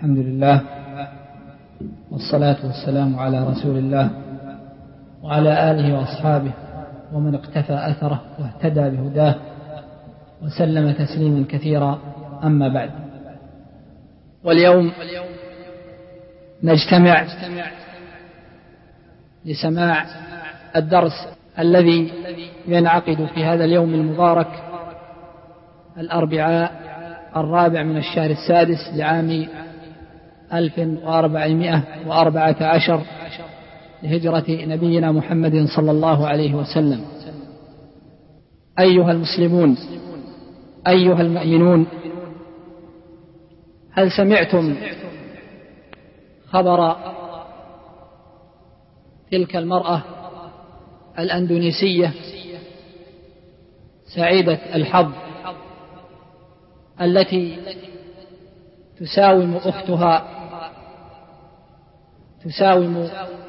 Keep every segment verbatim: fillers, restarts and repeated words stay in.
الحمد لله والصلاة والسلام على رسول الله وعلى آله وأصحابه ومن اقتفى أثره واهتدى بهداه وسلم تسليما كثيرا. أما بعد، واليوم نجتمع لسماع الدرس الذي ينعقد في هذا اليوم المبارك الأربعاء الرابع من الشهر السادس لعام ألف وأربعمائة وأربعة عشر لهجرة نبينا محمد صلى الله عليه وسلم. أيها المسلمون، أيها المؤمنون، هل سمعتم خبر تلك المرأة الأندونيسية سعيدة الحظ التي تساوم أختها تساوم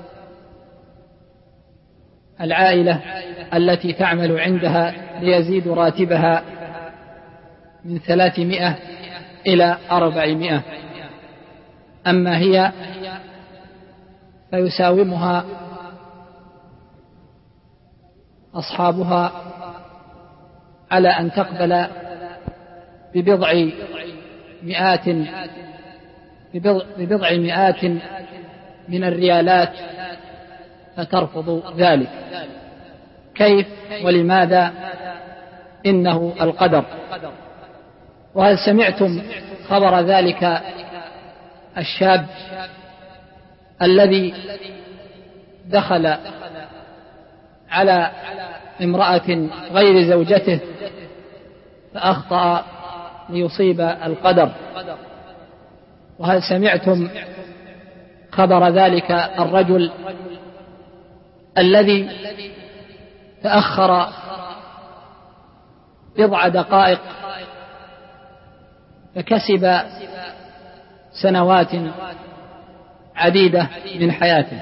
العائلة التي تعمل عندها ليزيد راتبها من ثلاثمائة إلى أربعمائة، أما هي فيساومها أصحابها على أن تقبل ببضع مئات ببضع مئات من الريالات فترفض ذلك. كيف ولماذا؟ إنه القدر. وهل سمعتم خبر ذلك الشاب الذي دخل على امرأة غير زوجته فأخطأ ليصيب القدر؟ وهل سمعتم خبر ذلك الرجل الذي تأخر بضع دقائق فكسب سنوات عديدة من حياته؟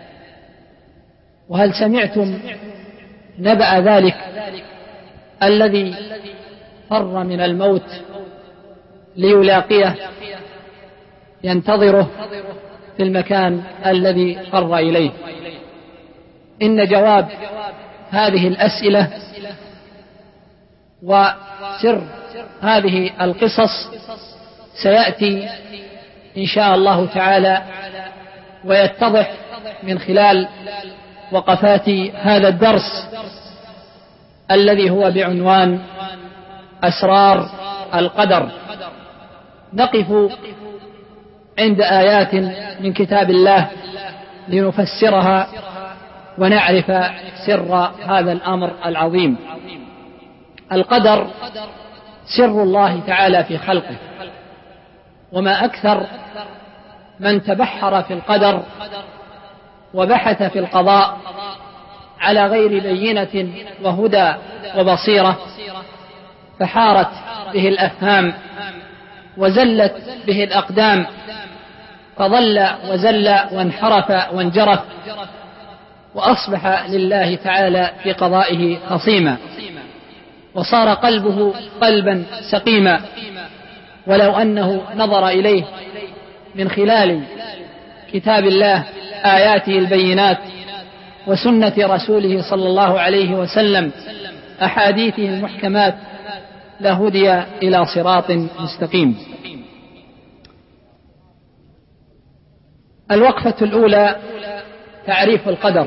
وهل سمعتم نبأ ذلك الذي فر من الموت ليلاقيه ينتظره في المكان الذي فر إليه؟ إن جواب هذه الأسئلة وسر هذه القصص سيأتي إن شاء الله تعالى ويتضح من خلال وقفات هذا الدرس الذي هو بعنوان أسرار القدر. نقف عند آيات من كتاب الله لنفسرها ونعرف سر هذا الأمر العظيم. القدر سر الله تعالى في خلقه، وما أكثر من تبحر في القدر وبحث في القضاء على غير بينة وهدى وبصيرة فحارت به الأفهام وزلت به الأقدام فضل وزل وانحرف وانجرف وأصبح لله تعالى في قضائه خصيما، وصار قلبه قلبا سقيما. ولو أنه نظر إليه من خلال كتاب الله آياته البينات وسنة رسوله صلى الله عليه وسلم أحاديثه المحكمات لهدي إلى صراط مستقيم. الوقفة الأولى تعريف القدر.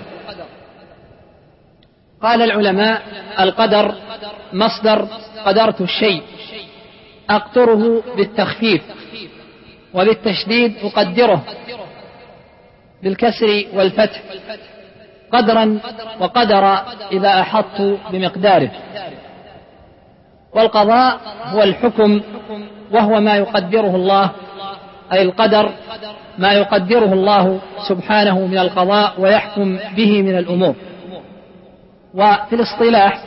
قال العلماء: القدر مصدر قدرت الشيء، أقدره بالتخفيف، وبالتشديد أقدره بالكسر والفتح، قدرا وقدر إذا أحطت بمقداره. والقضاء هو الحكم، وهو ما يقدره الله، أي القدر ما يقدره الله سبحانه من القضاء ويحكم به من الأمور. وفي الاصطلاح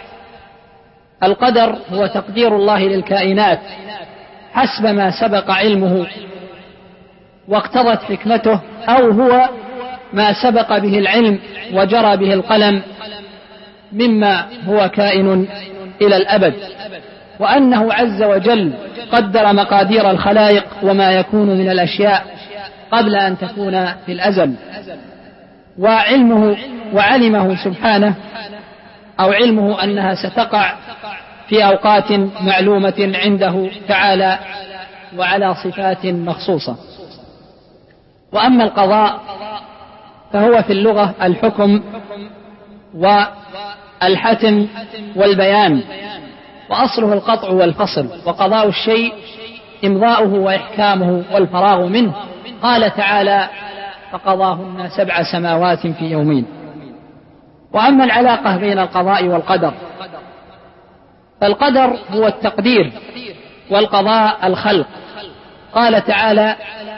القدر هو تقدير الله للكائنات حسب ما سبق علمه واقتضت حكمته، أو هو ما سبق به العلم وجرى به القلم مما هو كائن إلى الأبد. وأنه عز وجل قدر مقادير الخلائق وما يكون من الأشياء قبل أن تكون في الأزل، وعلمه وعلمه سبحانه أو علمه أنها ستقع في أوقات معلومة عنده تعالى وعلى صفات مخصوصة. وأما القضاء فهو في اللغة الحكم والحتم والبيان، وأصله القطع والفصل، وقضاء الشيء إمضاؤه وإحكامه والفراغ منه. قال تعالى: فقضاهن سبع سماوات في يومين. وأما العلاقة بين القضاء والقدر فالقدر هو التقدير والقضاء الخلق. قال تعالى: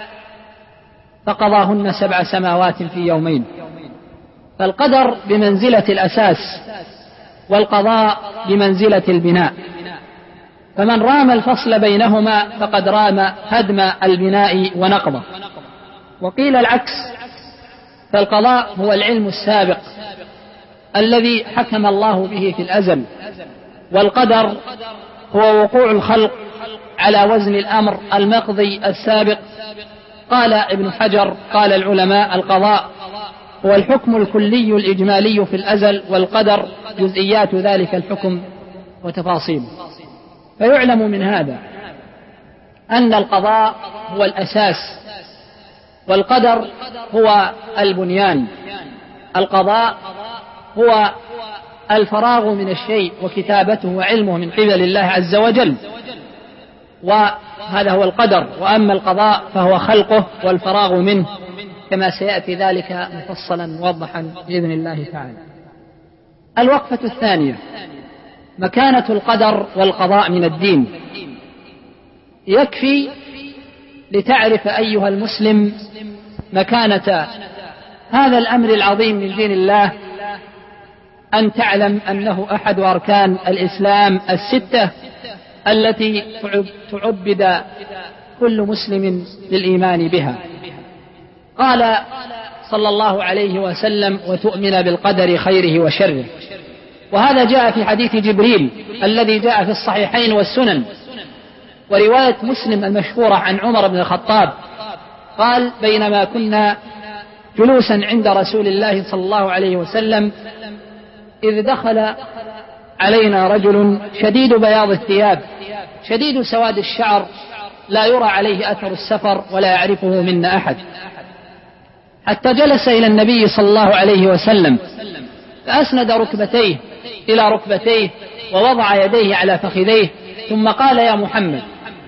فقضاهن سبع سماوات في يومين. فالقدر بمنزلة الأساس والقضاء بمنزلة البناء، فمن رام الفصل بينهما فقد رام هدم البناء ونقضه. وقيل العكس، فالقضاء هو العلم السابق الذي حكم الله به في الأزل، والقدر هو وقوع الخلق على وزن الأمر المقضي السابق. قال ابن حجر: قال العلماء: القضاء هو الحكم الكلي الإجمالي في الأزل، والقدر جزئيات ذلك الحكم وتفاصيله. فيعلم من هذا أن القضاء هو الأساس، والقدر هو البنيان. القضاء هو الفراغ من الشيء وكتابته وعلمه من قبل الله عز وجل، وهذا هو القدر. وأما القضاء فهو خلقه والفراغ منه، كما سيأتي ذلك مفصلا موضحا بإذن الله تعالى. الوقفة الثانية: مكانة القدر والقضاء من الدين. يكفي لتعرف أيها المسلم مكانة هذا الأمر العظيم من دين الله أن تعلم أنه أحد أركان الإسلام الستة التي تعبد كل مسلم للإيمان بها. قال صلى الله عليه وسلم: وتؤمن بالقدر خيره وشره. وهذا جاء في حديث جبريل الذي جاء في الصحيحين والسنن. ورواية مسلم المشهورة عن عمر بن الخطاب قال: بينما كنا جلوسا عند رسول الله صلى الله عليه وسلم إذ دخل علينا رجل شديد بياض الثياب شديد سواد الشعر، لا يرى عليه أثر السفر ولا يعرفه منا أحد، حتى جلس إلى النبي صلى الله عليه وسلم فأسند ركبتيه إلى ركبتيه ووضع يديه على فخذيه، ثم قال: يا محمد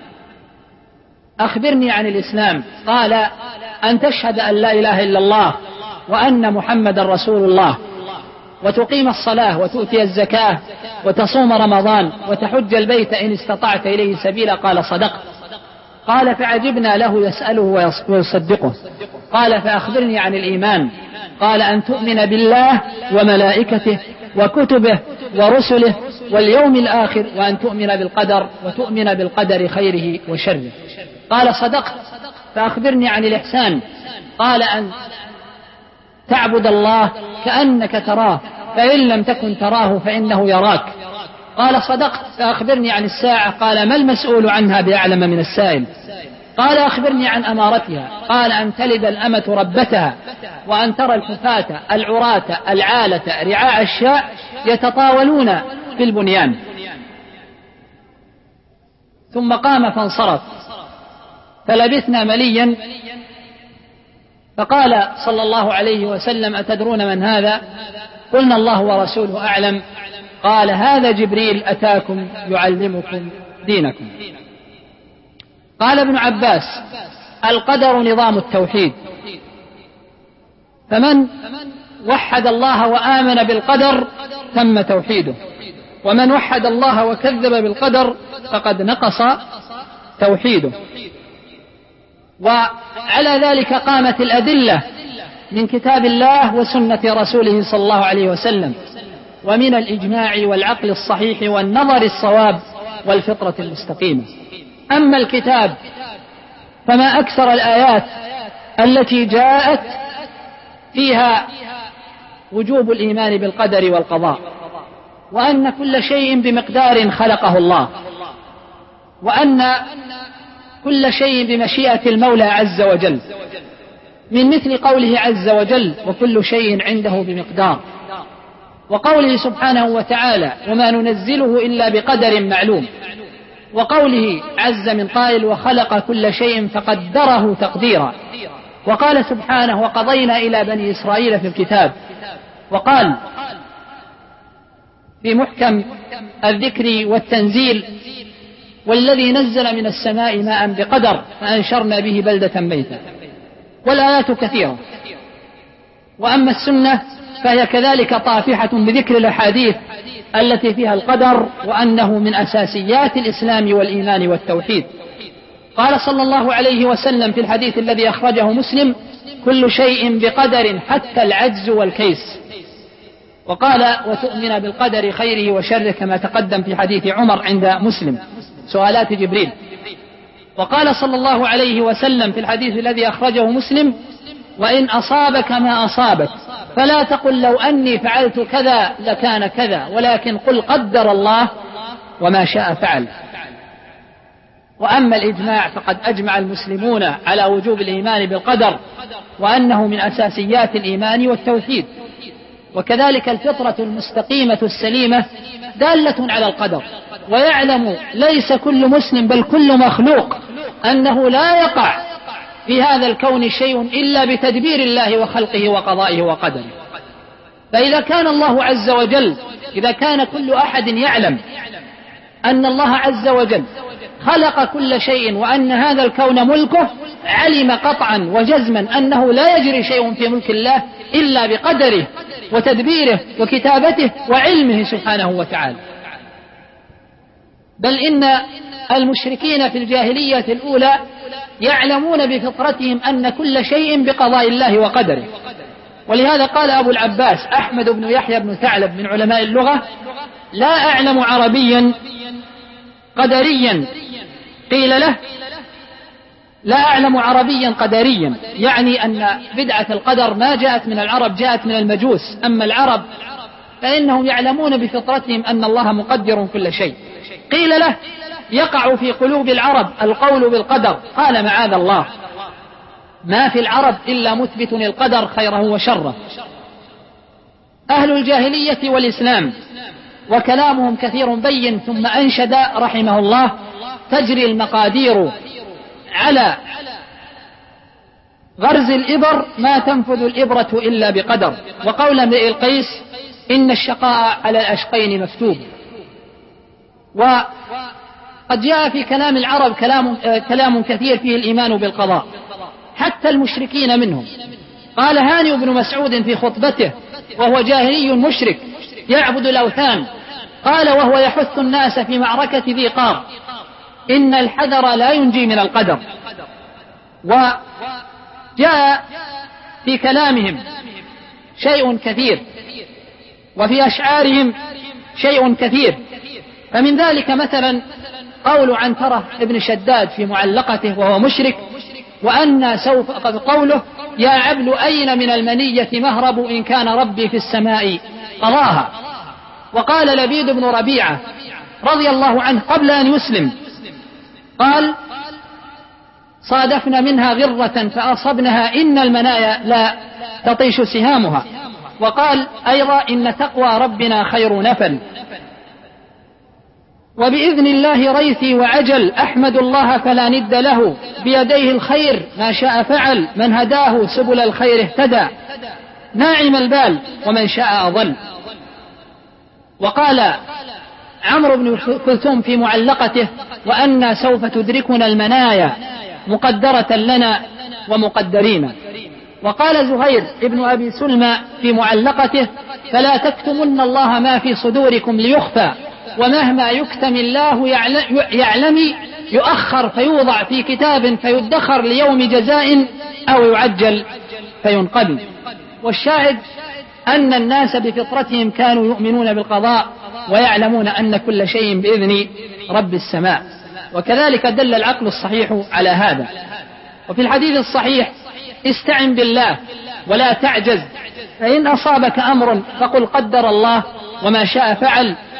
أخبرني عن الإسلام. قال: أن تشهد أن لا إله إلا الله وأن محمد رسول الله، وتقيم الصلاة وتؤتي الزكاة وتصوم رمضان وتحج البيت إن استطعت إليه سبيلا. قال: صدقت. قال: فعجبنا له يسأله ويصدقه. قال: فأخبرني عن الإيمان. قال: أن تؤمن بالله وملائكته وكتبه ورسله واليوم الآخر، وأن تؤمن بالقدر وتؤمن بالقدر خيره وشره. قال: صدقت. فأخبرني عن الإحسان. قال: أن تعبد الله كأنك تراه، فإن لم تكن تراه فإنه يراك. قال: صدقت. فأخبرني عن الساعة. قال: ما المسؤول عنها بأعلم من السائل. قال: أخبرني عن أمارتها. قال: أن تلد الأمة ربتها، وأن ترى الحفاة العراة العالة رعاء الشاء يتطاولون في البنيان. ثم قام فانصرف، فلبثنا مليا، فقال صلى الله عليه وسلم: أتدرون من هذا؟ قلنا: الله ورسوله أعلم. قال: هذا جبريل أتاكم يعلمكم دينكم. قال ابن عباس: القدر نظام التوحيد، فمن وحد الله وآمن بالقدر تم توحيده، ومن وحد الله وكذب بالقدر فقد نقص توحيده. وعلى ذلك قامت الأدلة من كتاب الله وسنة رسوله صلى الله عليه وسلم، ومن الإجماع والعقل الصحيح والنظر الصواب والفطرة المستقيمة. أما الكتاب فما أكثر الآيات التي جاءت فيها وجوب الإيمان بالقدر والقضاء، وأن كل شيء بمقدار خلقه الله، وأن كل شيء بمشيئة المولى عز وجل، من مثل قوله عز وجل: وكل شيء عنده بمقدار، وقوله سبحانه وتعالى: وما ننزله إلا بقدر معلوم، وقوله عز من قائل: وخلق كل شيء فقدره تقديرا، وقال سبحانه: وقضينا إلى بني إسرائيل في الكتاب، وقال في محكم الذكر والتنزيل: والذي نزل من السماء ماء بقدر فأنشرنا به بلدة ميتا. والآيات كثيرة. وأما السنة فهي كذلك طافحة بذكر الأحاديث التي فيها القدر، وأنه من أساسيات الإسلام والإيمان والتوحيد. قال صلى الله عليه وسلم في الحديث الذي أخرجه مسلم: كل شيء بقدر حتى العجز والكيس. وقال: وتؤمن بالقدر خيره وشره، كما تقدم في حديث عمر عند مسلم سؤالات جبريل. وقال صلى الله عليه وسلم في الحديث الذي أخرجه مسلم: وإن أصابك ما أصابك فلا تقل لو أني فعلت كذا لكان كذا، ولكن قل قدر الله وما شاء فعل. وأما الإجماع فقد أجمع المسلمون على وجوب الإيمان بالقدر، وأنه من أساسيات الإيمان والتوحيد. وكذلك الفطرة المستقيمة السليمة دالة على القدر، ويعلم ليس كل مسلم بل كل مخلوق أنه لا يقع في هذا الكون شيء إلا بتدبير الله وخلقه وقضائه وقدره. فإذا كان الله عز وجل إذا كان كل أحد يعلم أن الله عز وجل خلق كل شيء وأن هذا الكون ملكه، علم قطعا وجزما أنه لا يجري شيء في ملك الله إلا بقدره وتدبيره وكتابته وعلمه سبحانه وتعالى. بل إن المشركين في الجاهلية الأولى يعلمون بفطرتهم أن كل شيء بقضاء الله وقدره. ولهذا قال أبو العباس أحمد بن يحيى بن ثعلب من علماء اللغة: لا أعلم عربيا قدريا قيل له لا أعلم عربيا قدريا، يعني أن بدعة القدر ما جاءت من العرب، جاءت من المجوس. أما العرب فإنهم يعلمون بفطرتهم أن الله مقدر كل شيء. قيل له: يقع في قلوب العرب القول بالقدر؟ قال: معاذ الله، ما في العرب إلا مثبت القدر خيره وشره. أهل الجاهلية والإسلام وكلامهم كثير بين. ثم أنشد رحمه الله: تجري المقادير على غرز الإبر ما تنفذ الإبرة إلا بقدر. وقول امرئ القيس: إن الشقاء على الأشقين مكتوب. وقد جاء في كلام العرب كلام, كلام كثير فيه الإيمان بالقضاء، حتى المشركين منهم. قال هاني بن مسعود في خطبته وهو جاهلي مشرك يعبد الأوثان، قال وهو يحث الناس في معركة ذي قار: إن الحذر لا ينجي من القدر. وجاء في كلامهم شيء كثير، وفي أشعارهم شيء كثير. فمن ذلك مثلا قول عنترة ابن شداد في معلقته وهو مشرك: وأن سوف قد قوله: يا عبل أين من المنية مهرب إن كان ربي في السماء قضاها. وقال لبيد بن ربيعة رضي الله عنه قبل أن يسلم، قال: صادفنا منها غرة فأصبنها إن المنايا لا تطيش سهامها. وقال أيضا: إن تقوى ربنا خير نفل، وبإذن الله ريثي وعجل، أحمد الله فلا ند له، بيديه الخير ما شاء فعل، من هداه سبل الخير اهتدى، ناعم البال ومن شاء أضل. وقال عمرو بن كلثوم في معلقته: وأن سوف تدركنا المنايا مقدرة لنا ومقدرين. وقال زهير ابن أبي سلمى في معلقته: فلا تكتمن الله ما في صدوركم ليخفى، ومهما يكتم الله يعلم يؤخر فيوضع في كتاب فيدخر ليوم جزاء أو يعجل فينقضي. والشاهد أن الناس بفطرتهم كانوا يؤمنون بالقضاء ويعلمون أن كل شيء بإذن رب السماء. وكذلك دل العقل الصحيح على هذا. وفي الحديث الصحيح: استعن بالله ولا تعجز، فإن أصابك أمر فقل قدر الله وما شاء فعل،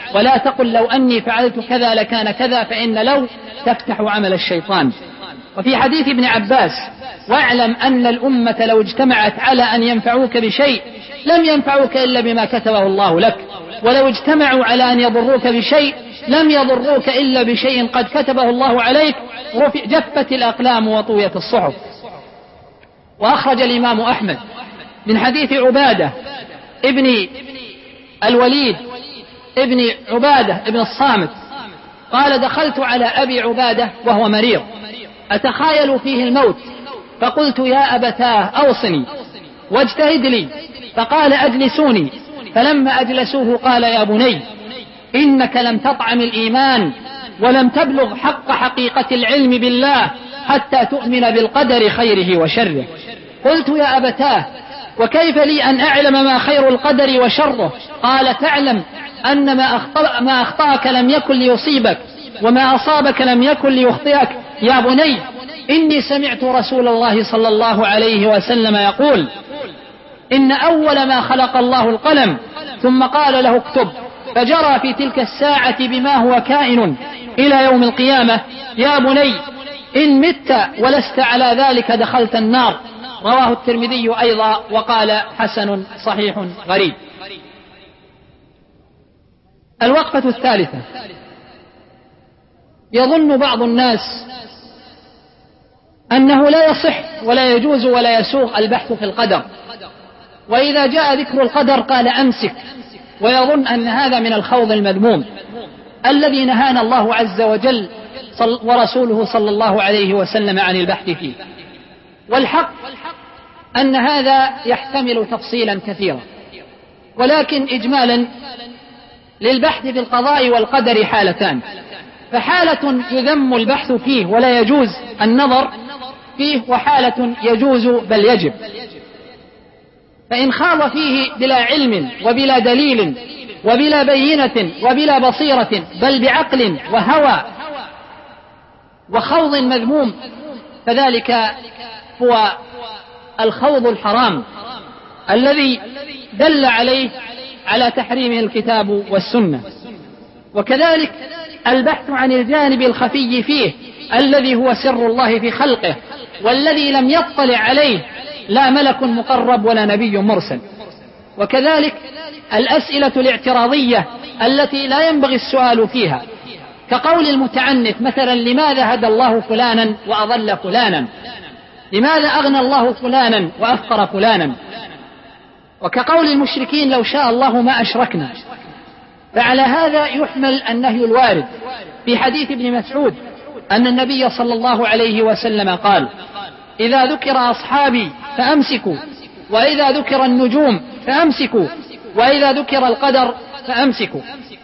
ولا تقل لو أني فعلت كذا لكان كذا، فإن لو تفتح عمل الشيطان. وفي حديث ابن عباس: واعلم أن الأمة لو اجتمعت على أن ينفعوك بشيء لم ينفعوك إلا بما كتبه الله لك، ولو اجتمعوا على أن يضروك بشيء لم يضروك إلا بشيء قد كتبه الله عليك، جفت الأقلام وطويت الصحف. وأخرج الإمام أحمد من حديث عبادة ابن الوليد ابن عبادة ابن الصامت قال: دخلت على أبي عبادة وهو مريض أتخايل فيه الموت، فقلت: يا أبتاه أوصني واجتهد لي. فقال: أجلسوني. فلما أجلسوه قال: يا بني إنك لم تطعم الإيمان ولم تبلغ حق حقيقة العلم بالله حتى تؤمن بالقدر خيره وشره. قلت: يا أبتاه وكيف لي أن أعلم ما خير القدر وشره؟ قال: تعلم أن ما, أخطأ ما أخطأك لم يكن ليصيبك وما أصابك لم يكن ليخطئك. يا بني إني سمعت رسول الله صلى الله عليه وسلم يقول: إن أول ما خلق الله القلم ثم قال له اكتب، فجرى في تلك الساعة بما هو كائن إلى يوم القيامة. يا بني إن مت ولست على ذلك دخلت النار. رواه الترمذي أيضا وقال: حسن صحيح غريب. الوقفة الثالثة: يظن بعض الناس أنه لا يصح ولا يجوز ولا يسوغ البحث في القدر، وإذا جاء ذكر القدر قال أمسك، ويظن أن هذا من الخوض المذموم الذي نهانا الله عز وجل ورسوله صلى الله عليه وسلم عن البحث فيه. والحق أن هذا يحتمل تفصيلا كثيرا، ولكن إجمالا للبحث في القضاء والقدر حالتان: فحالة يذم البحث فيه ولا يجوز النظر فيه، وحالة يجوز بل يجب. فإن خاض فيه بلا علم وبلا دليل وبلا بينة وبلا بصيرة بل بعقل وهوى وخوض مذموم فذلك هو الخوض الحرام الذي دل عليه على تحريمه الكتاب والسنة. وكذلك البحث عن الجانب الخفي فيه الذي هو سر الله في خلقه والذي لم يطلع عليه لا ملك مقرب ولا نبي مرسل. وكذلك الأسئلة الاعتراضية التي لا ينبغي السؤال فيها، كقول المتعنت مثلا: لماذا هدى الله فلانا وأضل فلانا؟ لماذا أغنى الله فلانا وأفقر فلانا؟ وكقول المشركين: لو شاء الله ما أشركنا. فعلى هذا يحمل النهي الوارد في حديث ابن مسعود أن النبي صلى الله عليه وسلم قال: إذا ذكر أصحابي فأمسكوا، وإذا ذكر النجوم فأمسكوا، وإذا ذكر القدر فأمسكوا.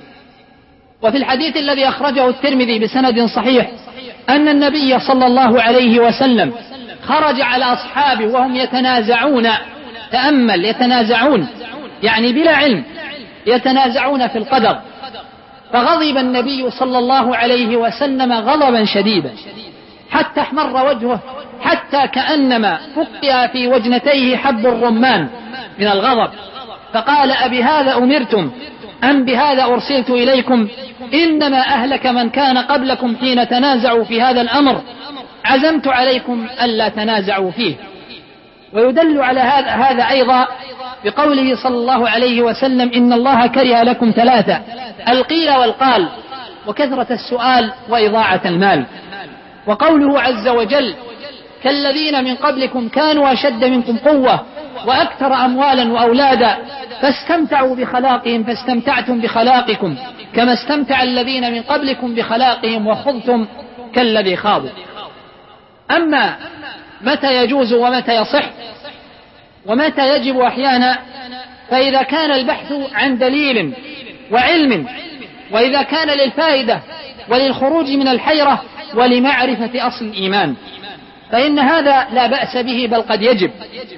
وفي الحديث الذي أخرجه الترمذي بسند صحيح أن النبي صلى الله عليه وسلم خرج على أصحابه وهم يتنازعون، تأمل، يتنازعون يعني بلا علم، يتنازعون في القدر، فغضب النبي صلى الله عليه وسلم غضبا شديدا حتى احمر وجهه، حتى كأنما فقئ في وجنتيه حب الرمان من الغضب، فقال: أبهذا أمرتم أم بهذا أرسلت إليكم؟ إنما أهلك من كان قبلكم حين تنازعوا في هذا الأمر، عزمت عليكم ألا تنازعوا فيه. ويدل على هذا, هذا أيضا بقوله صلى الله عليه وسلم: إن الله كره لكم ثلاثة: القيل والقال، وكثرة السؤال، وإضاعة المال. وقوله عز وجل: كالذين من قبلكم كانوا أشد منكم قوة وأكثر أموالا وأولادا فاستمتعوا بخلاقهم فاستمتعتم بخلاقكم كما استمتع الذين من قبلكم بخلاقهم وخضتم كالذي خاضوا. أما متى يجوز ومتى يصح ومتى يجب أحيانا، فإذا كان البحث عن دليل وعلم، وإذا كان للفائدة وللخروج من الحيرة ولمعرفة أصل الإيمان، فإن هذا لا بأس به بل قد يجب.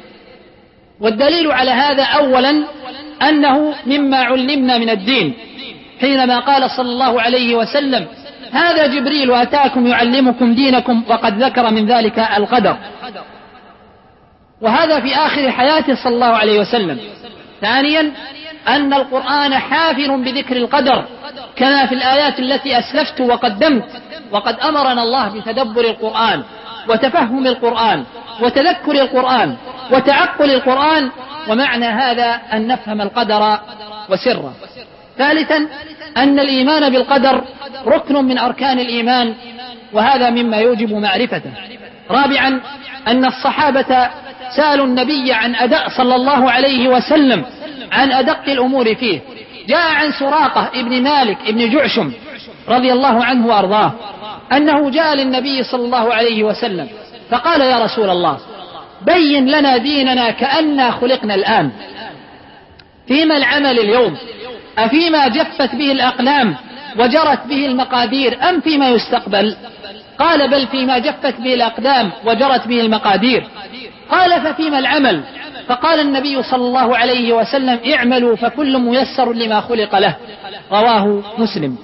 والدليل على هذا أولا أنه مما علمنا من الدين، حينما قال صلى الله عليه وسلم: هذا جبريل أتاكم يعلمكم دينكم، وقد ذكر من ذلك القدر. وهذا في آخر حياته صلى الله عليه وسلم. ثانيا أن القرآن حافل بذكر القدر كما في الآيات التي أسلفت وقدمت، وقد أمرنا الله بتدبر القرآن وتفهم القرآن وتذكر القرآن وتعقل القرآن، ومعنى هذا أن نفهم القدر وسره. ثالثا أن الإيمان بالقدر ركن من أركان الإيمان، وهذا مما يوجب معرفته. رابعا أن الصحابة سألوا النبي عن أداء صلى الله عليه وسلم عن أدق الأمور فيه. جاء عن سراقة ابن مالك ابن جعشم رضي الله عنه وأرضاه أنه جاء للنبي صلى الله عليه وسلم فقال: يا رسول الله، بين لنا ديننا كأننا خلقنا الآن، فيما العمل اليوم؟ أفيما جفت به الأقلام وجرت به المقادير أم فيما يستقبل؟ قال: بل فيما جفت به الأقدام وجرت به المقادير. قال: ففيما العمل؟ فقال النبي صلى الله عليه وسلم: اعملوا فكل ميسر لما خلق له. رواه مسلم.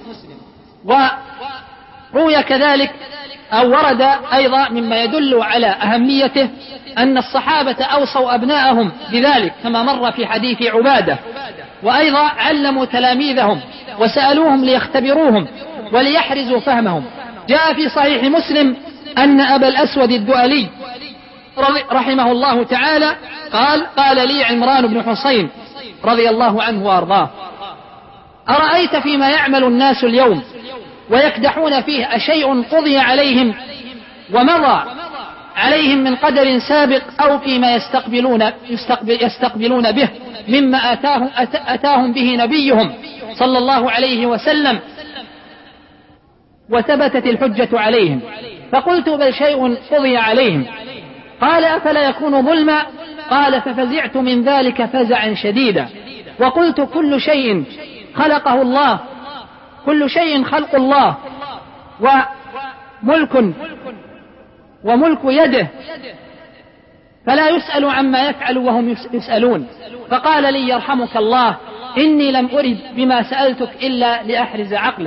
وروي كذلك أو ورد أيضا مما يدل على أهميته أن الصحابة أوصوا أبناءهم بذلك كما مر في حديث عبادة، وأيضا علموا تلاميذهم وسألوهم ليختبروهم وليحرزوا فهمهم. جاء في صحيح مسلم أن أبا الأسود الدؤلي رحمه الله تعالى قال: قال لي عمران بن حسين رضي الله عنه وأرضاه: أرأيت فيما يعمل الناس اليوم ويكدحون فيه أشيء قضي عليهم ومضى عليهم من قدر سابق، أو فيما يستقبلون, يستقبل يستقبلون به مما أتاهم, أتاهم به نبيهم صلى الله عليه وسلم وثبتت الحجة عليهم؟ فقلت: بل شيء قضي عليهم. قال: أفلا يكون ظلما؟ قال: ففزعت من ذلك فزعا شديدا، وقلت: كل شيء خلقه الله، كل شيء خلق الله وملك وملك يده، فلا يسأل عما يفعل وهم يسألون. فقال لي: يرحمك الله، إني لم أرد بما سألتك إلا لأحرز عقلك.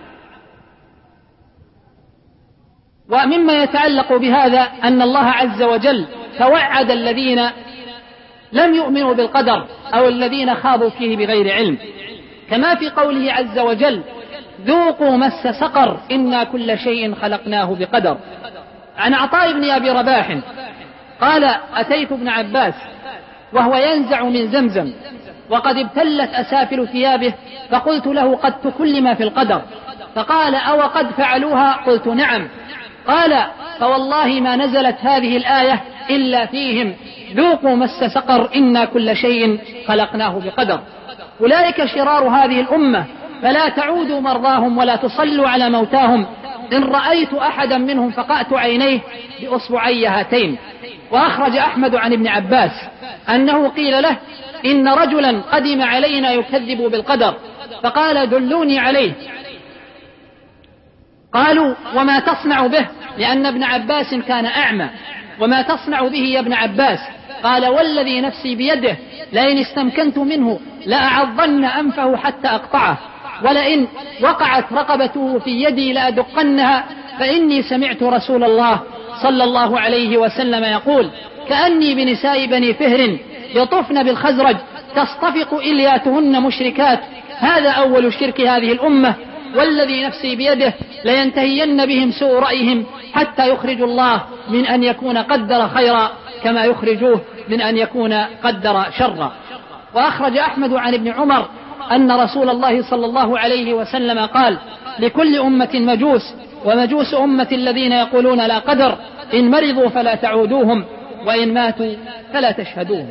ومما يتعلق بهذا أن الله عز وجل توعد الذين لم يؤمنوا بالقدر أو الذين خاضوا فيه بغير علم، كما في قوله عز وجل: ذوقوا مس سقر إنا كل شيء خلقناه بقدر. عن عطاء بن أبي رباح قال: أتيت ابن عباس وهو ينزع من زمزم وقد ابتلت أسافل ثيابه، فقلت له: قد تكلم في القدر؟ فقال: أو قد فعلوها؟ قلت: نعم. قال: فوالله ما نزلت هذه الآية إلا فيهم، ذوقوا مس سقر إنا كل شيء خلقناه بقدر. أولئك شرار هذه الأمة، فلا تعودوا مرضاهم ولا تصلوا على موتاهم، إن رأيت أحدا منهم فقأت عينيه بأصبعي هاتين. وأخرج أحمد عن ابن عباس أنه قيل له: إن رجلا قدم علينا يكذب بالقدر، فقال: دلوني عليه. قالوا: وما تصنع به؟ لأن ابن عباس كان أعمى. وما تصنع به يا ابن عباس؟ قال: والذي نفسي بيده لئن استمكنت منه لأعضن أنفه حتى أقطعه، ولئن وقعت رقبته في يدي لأدقنها، فإني سمعت رسول الله صلى الله عليه وسلم يقول: كأني بنساء بني فهر يطفن بالخزرج تصطفق إلياتهن مشركات، هذا أول شرك هذه الأمة، والذي نفسي بيده لينتهين بهم سوء رأيهم حتى يخرج الله من أن يكون قدر خيرا كما يخرجوه من أن يكون قدر شرا. وأخرج أحمد عن ابن عمر أن رسول الله صلى الله عليه وسلم قال: لكل أمة مجوس، ومجوس أمة الذين يقولون لا قدر، إن مرضوا فلا تعودوهم، وإن ماتوا فلا تشهدوهم.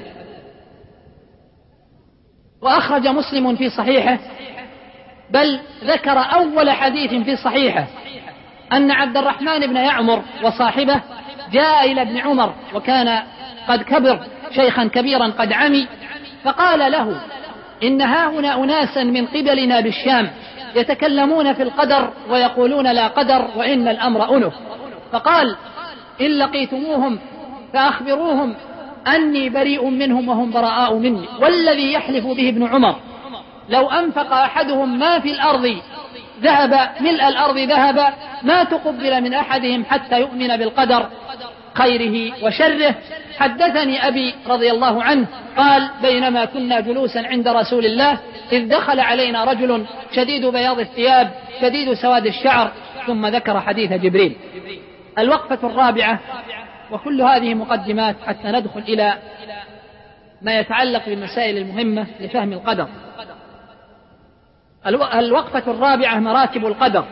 وأخرج مسلم في صحيحه، بل ذكر أول حديث في صحيحه، أن عبد الرحمن بن يعمر وصاحبه جاء إلى ابن عمر وكان قد كبر شيخا كبيرا قد عمي، فقال له: إن هاهنا أناسا من قبلنا بالشام يتكلمون في القدر ويقولون لا قدر وإن الأمر أنف، فقال: إن لقيتموهم فأخبروهم أني بريء منهم وهم براء مني، والذي يحلف به ابن عمر لو أنفق أحدهم ما في الأرض ذهب ملء الأرض ذهب ما تقبل من أحدهم حتى يؤمن بالقدر خيره وشره. حدثني أبي رضي الله عنه قال: بينما كنا جلوسا عند رسول الله إذ دخل علينا رجل شديد بياض الثياب شديد سواد الشعر، ثم ذكر حديث جبريل. الوقفة الرابعة، وكل هذه مقدمات حتى ندخل إلى ما يتعلق بالمسائل المهمة لفهم القدر. الوقفة الرابعة: مراتب القدر.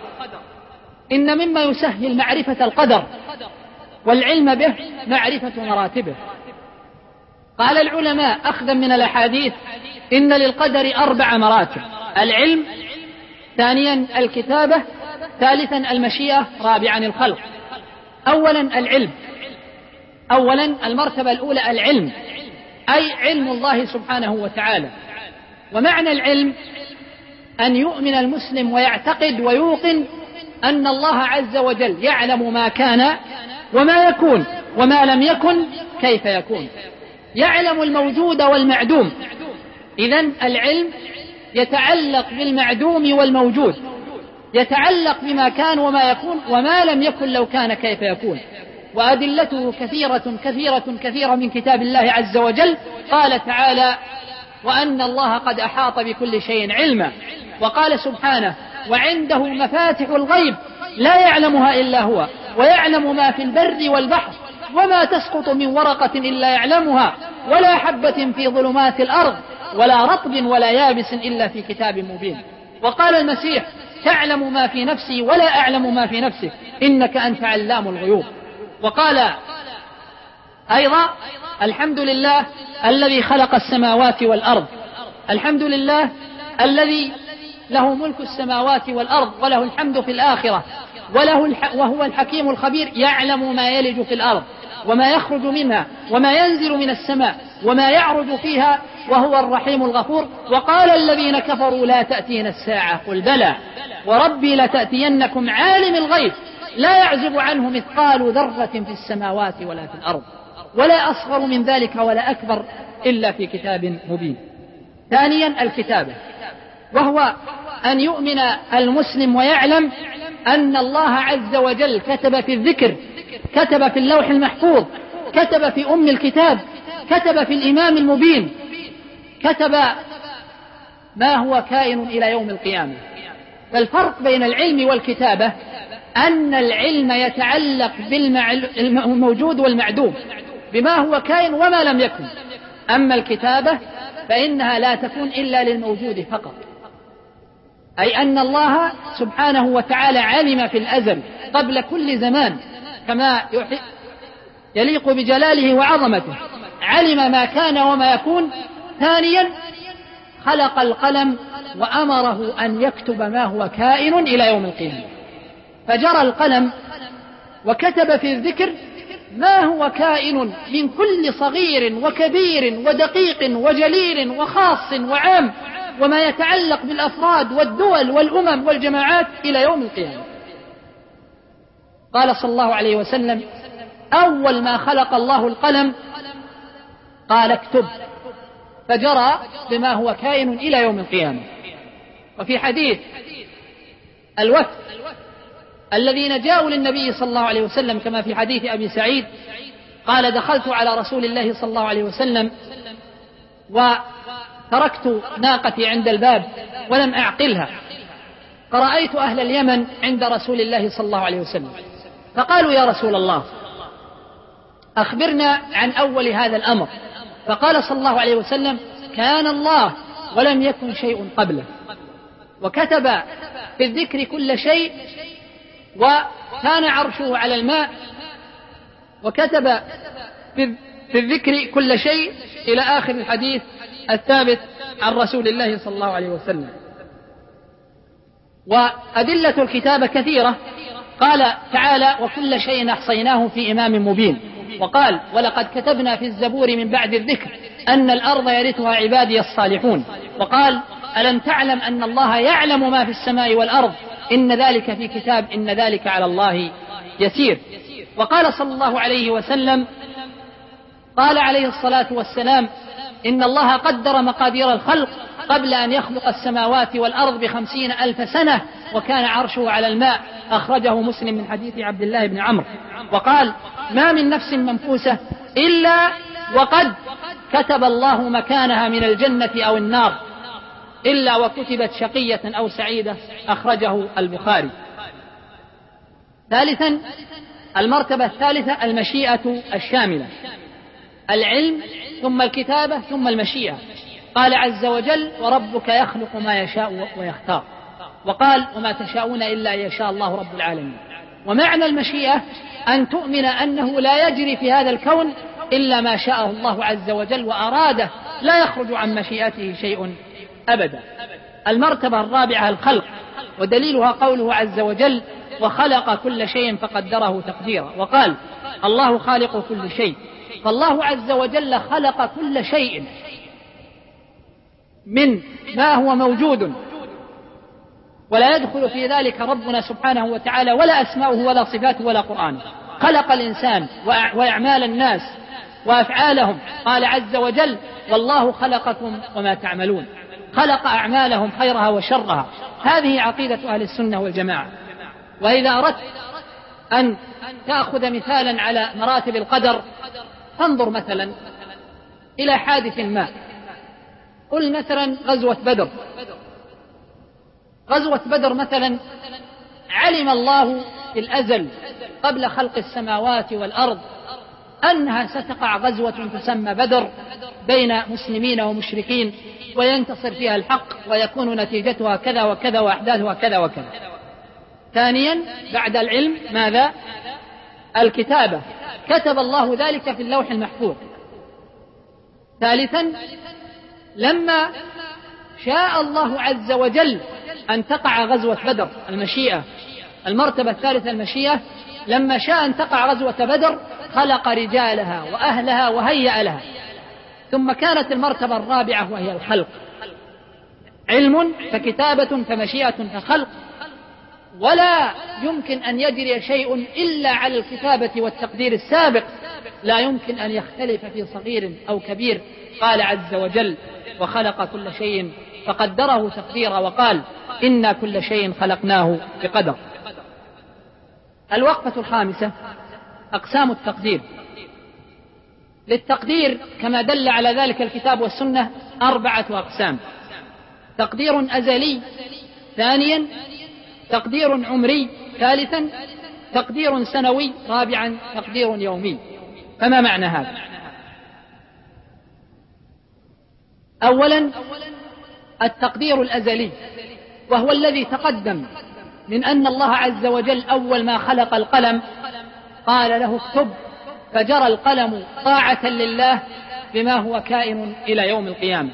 إن مما يسهل معرفة القدر والعلم به معرفة مراتبه. قال العلماء أخذا من الأحاديث: إن للقدر أربع مراتب: العلم، ثانيا الكتابة، ثالثا المشيئة، رابعا الخلق. أولا العلم. أولا المرتبة الأولى العلم، أي علم الله سبحانه وتعالى. ومعنى العلم أن يؤمن المسلم ويعتقد ويوقن أن الله عز وجل يعلم ما كان وما يكون، وما لم يكن كيف يكون، يعلم الموجود والمعدوم. إذن العلم يتعلق بالمعدوم والموجود، يتعلق بما كان وما يكون، وما لم يكن لو كان كيف يكون. وأدلته كثيرة كثيرة كثيرة من كتاب الله عز وجل. قال تعالى: وأن الله قد أحاط بكل شيء علما. وقال سبحانه: وعنده مفاتح الغيب لا يعلمها إلا هو، ويعلم ما في البر والبحر، وما تسقط من ورقة إلا يعلمها، ولا حبة في ظلمات الأرض، ولا رطب ولا يابس إلا في كتاب مبين. وقال المسيح: تعلم ما في نفسي ولا أعلم ما في نفسك، إنك أنت علام الغيوب. وقال أيضا: الحمد لله الذي خلق السماوات والأرض، الحمد لله الذي له ملك السماوات والأرض، وله الحمد في الآخرة، وله الح... وهو الحكيم الخبير، يعلم ما يلج في الأرض وما يخرج منها وما ينزل من السماء وما يعرج فيها، وهو الرحيم الغفور. وقال الذين كفروا: لا تأتينا الساعة، قل بلى وربي لتأتينكم عالم الغيب لا يعزب عنه مثقال ذرة في السماوات ولا في الأرض، ولا أصغر من ذلك ولا أكبر إلا في كتاب مبين. ثانيا الكتابة، وهو أن يؤمن المسلم ويعلم أن الله عز وجل كتب في الذكر، كتب في اللوح المحفوظ، كتب في أم الكتاب، كتب في الإمام المبين، كتب ما هو كائن إلى يوم القيامة. فالفرق بين العلم والكتابة أن العلم يتعلق بالموجود والمعدوم، بما هو كائن وما لم يكن. أما الكتابة فإنها لا تكون إلا للموجود فقط، أي أن الله سبحانه وتعالى علم في الأزل قبل كل زمان كما يليق بجلاله وعظمته، علم ما كان وما يكون. ثانيا خلق القلم وأمره أن يكتب ما هو كائن إلى يوم القيامة، فجرى القلم وكتب في الذكر ما هو كائن من كل صغير وكبير ودقيق وجليل وخاص وعام، وما يتعلق بالأفراد والدول والأمم والجماعات إلى يوم القيامة. قال صلى الله عليه وسلم: أول ما خلق الله القلم قال اكتب، فجرى بما هو كائن إلى يوم القيامة. وفي حديث الوفد الذين جاءوا للنبي صلى الله عليه وسلم كما في حديث أبي سعيد قال: دخلت على رسول الله صلى الله عليه وسلم وتركت ناقتي عند الباب ولم أعقلها، فرأيت أهل اليمن عند رسول الله صلى الله عليه وسلم، فقالوا: يا رسول الله أخبرنا عن أول هذا الأمر. فقال صلى الله عليه وسلم: كان الله ولم يكن شيء قبله، وكتب في الذكر كل شيء، وكان عرشه على الماء، وكتب في الذكر كل شيء إلى آخر الحديث الثابت عن رسول الله صلى الله عليه وسلم. وأدلة الكتابة كثيرة. قال تعالى: وكل شيء أحصيناه في إمام مبين. وقال: ولقد كتبنا في الزبور من بعد الذكر أن الأرض يرثها عبادي الصالحون. وقال: ألم تعلم أن الله يعلم ما في السماء والأرض، إن ذلك في كتاب، إن ذلك على الله يسير. وقال صلى الله عليه وسلم: قال عليه الصلاة والسلام: إن الله قدر مقادير الخلق قبل أن يخلق السماوات والأرض بخمسين ألف سنة وكان عرشه على الماء، أخرجه مسلم من حديث عبد الله بن عمرو. وقال: ما من نفس منفوسة إلا وقد كتب الله مكانها من الجنة أو النار إلا وكتبت شقية أو سعيدة، أخرجه البخاري. ثالثا، المرتبة الثالثة المشيئة الشاملة، العلم ثم الكتابة ثم المشيئة. قال عز وجل: وربك يخلق ما يشاء ويختار. وقال: وما تشاءون إلا أن يشاء الله رب العالمين. ومعنى المشيئة أن تؤمن أنه لا يجري في هذا الكون إلا ما شاءه الله عز وجل وأراده، لا يخرج عن مشيئته شيء أبدا. المرتبة الرابعة الخلق، ودليلها قوله عز وجل: وخلق كل شيء فقدره تقديرا. وقال: الله خالق كل شيء. فالله عز وجل خلق كل شيء من ما هو موجود، ولا يدخل في ذلك ربنا سبحانه وتعالى ولا أسماؤه ولا صفاته ولا قرآنه. خلق الإنسان وأعمال الناس وأفعالهم، قال عز وجل: والله خلقكم وما تعملون. خلق أعمالهم خيرها وشرها. هذه عقيدة أهل السنة والجماعة. وإذا أردت أن تأخذ مثالا على مراتب القدر، فانظر مثلا إلى حادث ما. قل مثلا غزوة بدر. غزوة بدر مثلا علم الله في الأزل قبل خلق السماوات والأرض أنها ستقع غزوة تسمى بدر بين مسلمين ومشركين، وينتصر فيها الحق ويكون نتيجتها كذا وكذا وأحداثها كذا وكذا. ثانيا، بعد العلم ماذا؟ الكتابة. كتب الله ذلك في اللوح المحفوظ. ثالثا، لما شاء الله عز وجل أن تقع غزوة بدر، المشيئة. المرتبة الثالثة المشيئة. لما شاء أن تقع غزوة بدر خلق رجالها وأهلها وهيأ لها. ثم كانت المرتبة الرابعة وهي الخلق، علم فكتابة فمشيئة فخلق. ولا يمكن أن يجري شيء إلا على الكتابة والتقدير السابق، لا يمكن أن يختلف في صغير أو كبير. قال عز وجل: وخلق كل شيء فقدره تقديرا. وقال: إنا كل شيء خلقناه بقدر. الوقفة الخامسة أقسام التقدير. للتقدير كما دل على ذلك الكتاب والسنة أربعة أقسام: تقدير أزلي، ثانيا تقدير عمري، ثالثا تقدير سنوي، رابعا تقدير يومي. فما معنى هذا؟ أولا التقدير الأزلي، وهو الذي تقدم من أن الله عز وجل أول ما خلق القلم قال له اكتب، فجرى القلم طاعة لله بما هو كائن إلى يوم القيامة.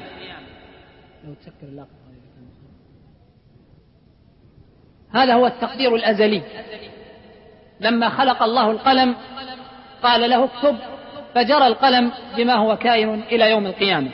هذا هو التقدير الأزلي. لما خلق الله القلم قال له اكتب، فجرى القلم بما هو كائن إلى يوم القيامة.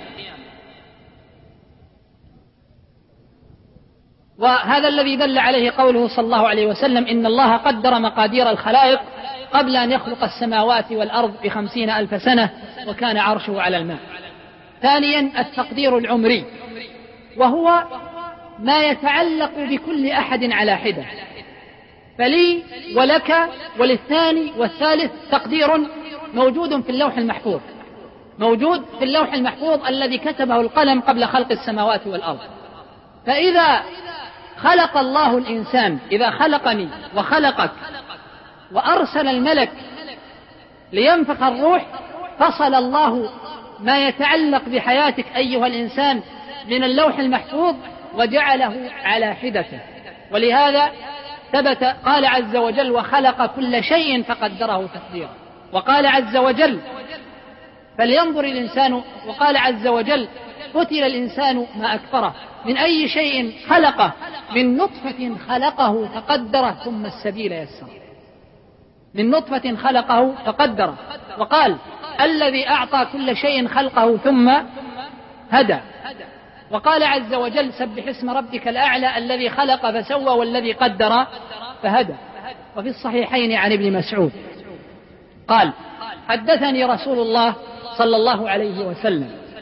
وهذا الذي دل عليه قوله صلى الله عليه وسلم: إن الله قدر مقادير الخلائق قبل أن يخلق السماوات والأرض بخمسين ألف سنة وكان عرشه على الماء. ثانيا التقدير العمري، وهو ما يتعلق بكل أحد على حدة، فلي ولك وللثاني والثالث تقدير موجود في اللوح المحفوظ، موجود في اللوح المحفوظ الذي كتبه القلم قبل خلق السماوات والأرض. فإذا خلق الله الإنسان، إذا خلقني وخلقك وأرسل الملك لينفخ الروح، فصل الله ما يتعلق بحياتك أيها الإنسان من اللوح المحفوظ وجعله على حدته. ولهذا ثبت قال عز وجل: وخلق كل شيء فقدره تقديرا. وقال عز وجل: فلينظر الإنسان، وقال عز وجل: قتل الإنسان ما أكفره، من أي شيء خلقه، من نطفة خلقه فقدره ثم السبيل يسره. من نطفة خلقه فقدره. وقال: الذي أعطى كل شيء خلقه ثم هدى. وقال عز وجل: سبح اسم ربك الأعلى الذي خلق فسوى والذي قدر فهدى. وفي الصحيحين عن ابن مسعود قال: حدثني رسول الله صلى الله عليه وسلم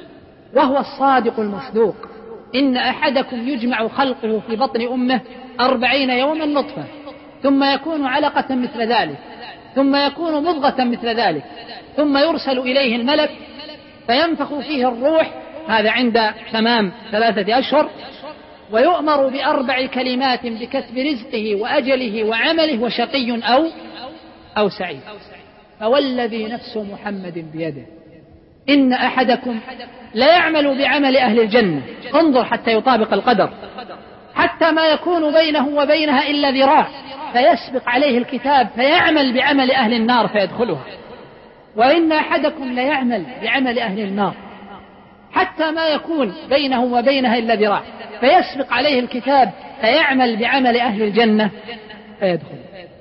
وهو الصادق المصدوق: إن أحدكم يجمع خلقه في بطن أمه أربعين يوما نطفة، ثم يكون علقة مثل ذلك، ثم يكون مضغة مثل ذلك، ثم يرسل إليه الملك فينفخ فيه الروح، هذا عند تمام ثلاثة أشهر، ويؤمر بأربع كلمات بكتب رزقه وأجله وعمله وشقي أو أو سعيد. فوالذي نفس محمد بيده إن أحدكم لا يعمل بعمل أهل الجنة، انظر حتى يطابق القدر، حتى ما يكون بينه وبينها إلا ذراع، فيسبق عليه الكتاب فيعمل بعمل أهل النار فيدخلها. وإن أحدكم لا يعمل بعمل أهل النار حتى ما يكون بينه وبينها إلا ذراع، فيسبق عليه الكتاب فيعمل بعمل أهل الجنة فيدخل.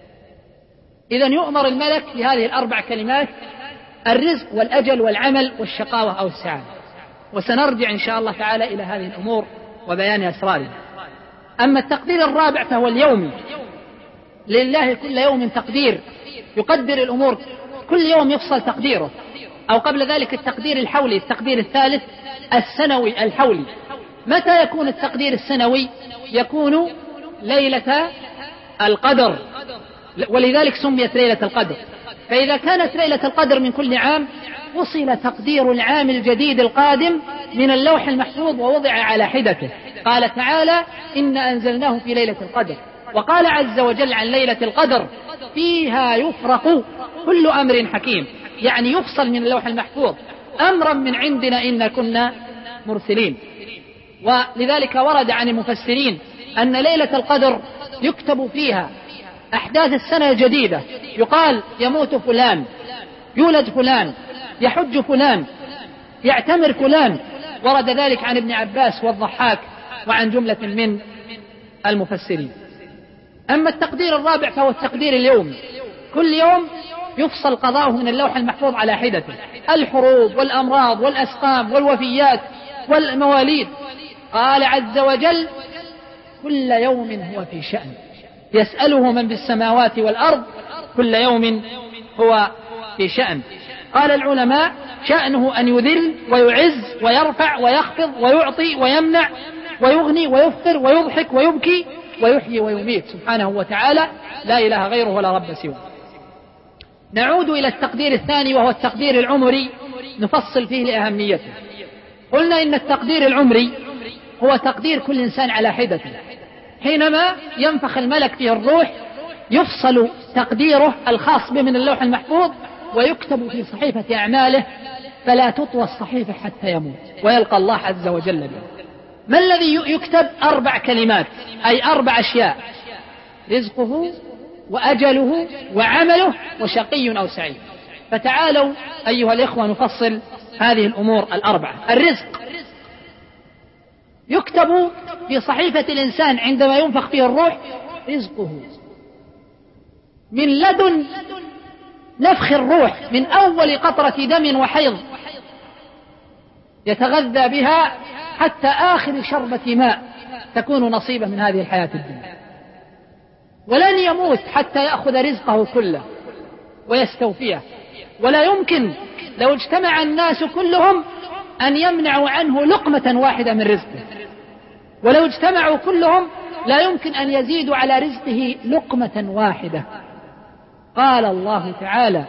إذن يؤمر الملك بهذه الأربع كلمات: الرزق والأجل والعمل والشقاوة أو السعادة. وسنرجع إن شاء الله تعالى إلى هذه الأمور وبيان أسرارها. أما التقدير الرابع فهو اليومي، لله كل يوم تقدير، يقدر الأمور كل يوم يفصل تقديره، أو قبل ذلك التقدير الحولي، التقدير الثالث السنوي الحولي. متى يكون التقدير السنوي؟ يكون ليلة القدر، ولذلك سميت ليلة القدر. فإذا كانت ليلة القدر من كل عام وصل تقدير العام الجديد القادم من اللوح المحفوظ ووضع على حدته. قال تعالى: إنا أنزلناه في ليلة القدر. وقال عز وجل عن ليلة القدر: فيها يفرق كل أمر حكيم، يعني يفصل من اللوح المحفوظ أمرا من عندنا إنا كنا مرسلين. ولذلك ورد عن المفسرين أن ليلة القدر يكتب فيها أحداث السنة الجديدة، يقال يموت فلان، يولد فلان، يحج فلان، يعتمر فلان. ورد ذلك عن ابن عباس والضحاك وعن جملة من المفسرين. أما التقدير الرابع فهو التقدير اليومي، كل يوم يفصل قضاؤه من اللوح المحفوظ على حدته: الحروب والأمراض والأسقام والوفيات والمواليد. قال عز وجل: كل يوم هو في شأن يسأله من في السماوات والأرض، كل يوم هو في شأن. قال العلماء: شأنه أن يذل ويعز ويرفع ويخفض ويعطي ويمنع ويغني ويفقر ويضحك ويبكي ويحيي ويميت سبحانه وتعالى، لا إله غيره ولا رب سواه. نعود إلى التقدير الثاني وهو التقدير العمري، نفصل فيه لأهميته. قلنا إن التقدير العمري هو تقدير كل إنسان على حدته، حينما ينفخ الملك فيه الروح يفصل تقديره الخاص به من اللوح المحفوظ ويكتب في صحيفة أعماله، فلا تطوى الصحيفة حتى يموت ويلقى الله عز وجل به. ما الذي يكتب؟ أربع كلمات، أي أربع أشياء: رزقه وأجله وعمله وشقي أو سعيد. فتعالوا أيها الإخوة نفصل هذه الأمور الأربعة. الرزق يكتب في صحيفة الإنسان عندما ينفخ فيه الروح رزقه من لدن نفخ الروح، من أول قطرة دم وحيض يتغذى بها حتى آخر شربة ماء تكون نصيبه من هذه الحياة الدنيا. ولن يموت حتى يأخذ رزقه كله ويستوفيه، ولا يمكن لو اجتمع الناس كلهم أن يمنعوا عنه لقمة واحدة من رزقه، ولو اجتمعوا كلهم لا يمكن أن يزيدوا على رزقه لقمة واحدة. قال الله تعالى: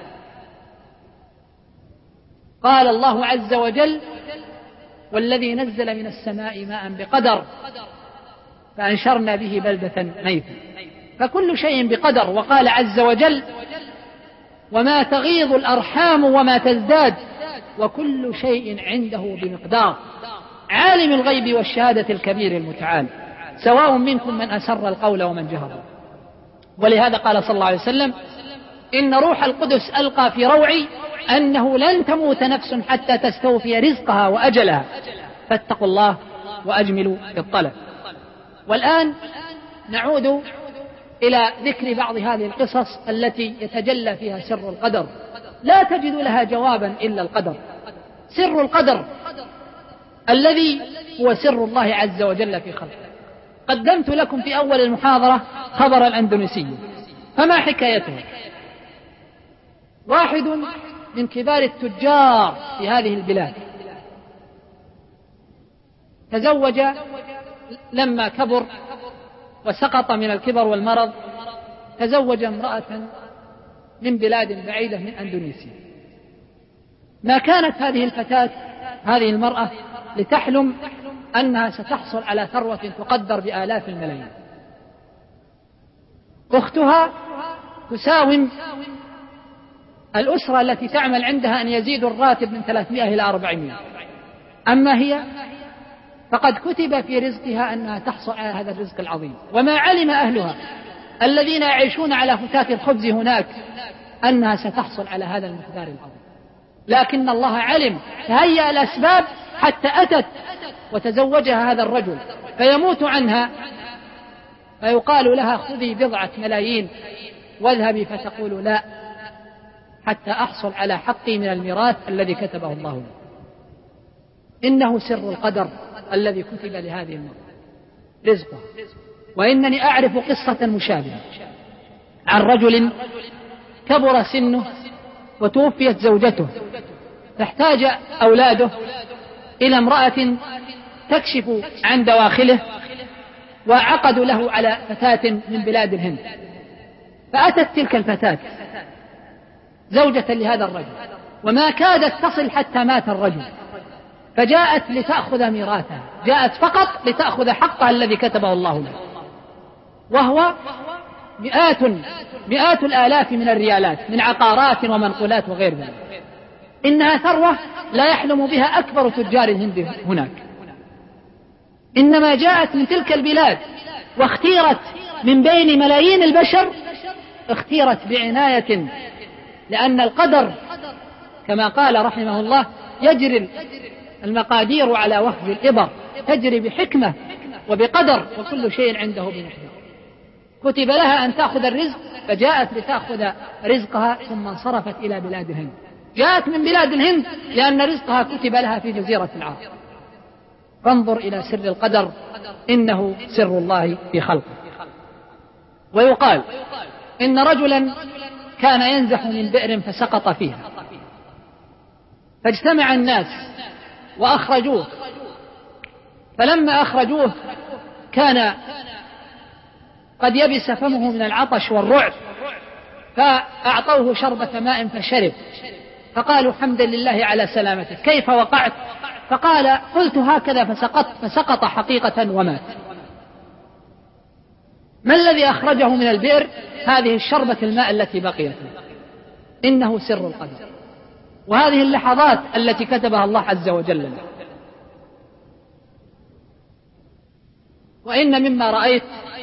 قال الله عز وجل: والذي نزل من السماء ماء بقدر فأنشرنا به بلدة ميتا. فكل شيء بقدر. وقال عز وجل: وما تغيض الأرحام وما تزداد وكل شيء عنده بمقدار. عالم الغيب والشهادة الكبير المتعال، سواء منكم من أسر القول ومن جهر. ولهذا قال صلى الله عليه وسلم: إن روح القدس ألقى في روعي أنه لن تموت نفس حتى تستوفي رزقها وأجلها، فاتقوا الله وأجملوا في الطلب. والآن نعود إلى ذكر بعض هذه القصص التي يتجلى فيها سر القدر، لا تجد لها جوابا إلا القدر. سر القدر الذي هو سر الله عز وجل في خلقه. قدمت لكم في أول المحاضرة خبر الأندونيسي، فما حكايته؟ واحد من كبار التجار في هذه البلاد تزوج لما كبر وسقط من الكبر والمرض، تزوج امرأة من بلاد بعيدة من أندونيسيا. ما كانت هذه الفتاة هذه المرأة لتحلم أنها ستحصل على ثروة تقدر بآلاف الملايين. أختها تساوم الأسرة التي تعمل عندها أن يزيد الراتب من ثلاثمائة إلى أربعمائة، أما هي فقد كتب في رزقها أنها تحصل على هذا الرزق العظيم. وما علم أهلها الذين يعيشون على فتات الخبز هناك أنها ستحصل على هذا المقدار العظيم، لكن الله علم، فهيأ الأسباب حتى أتت وتزوجها هذا الرجل، فيموت عنها فيقال لها خذي بضعة ملايين واذهبي، فتقول لا حتى أحصل على حقي من الميراث الذي كتبه الله لي. إنه سر القدر الذي كتب لهذه المرأة رزقها. وإنني أعرف قصة مشابهة عن رجل كبر سنه وتوفيت زوجته، فاحتاج أولاده إلى امرأة تكشف عن دواخله، وعقدوا له على فتاة من بلاد الهند، فأتت تلك الفتاة زوجة لهذا الرجل، وما كادت تصل حتى مات الرجل، فجاءت لتأخذ ميراثها، جاءت فقط لتأخذ حقها الذي كتبه الله له، وهو مئات مئات الآلاف من الريالات من عقارات ومنقولات وغير ذلك. إنها ثروة لا يحلم بها أكبر تجار الهند هناك، إنما جاءت من تلك البلاد واختيرت من بين ملايين البشر، اختيرت بعناية، لأن القدر كما قال رحمه الله يجري المقادير على وفق الإبر، تجري بحكمة وبقدر، وكل شيء عنده بمقدار. كتب لها أن تأخذ الرزق، فجاءت لتأخذ رزقها ثم انصرفت إلى بلاد الهند. جاءت من بلاد الهند لأن رزقها كتب لها في جزيرة العرب. فانظر إلى سر القدر، إنه سر الله في خلقه. ويقال إن رجلا كان ينزح من بئر فسقط فيها، فاجتمع الناس وأخرجوه، فلما أخرجوه كان قد يبس فمه من العطش والرعب، فأعطوه شربة ماء فشرب، فقالوا حمدا لله على سلامتك، كيف وقعت؟ فقال قلت هكذا فسقط، فسقط حقيقة ومات. ما الذي أخرجه من البئر؟ هذه الشربة الماء التي بقيت. إنه سر القدر، وهذه اللحظات التي كتبها الله عز وجل. وإن مما رأيت،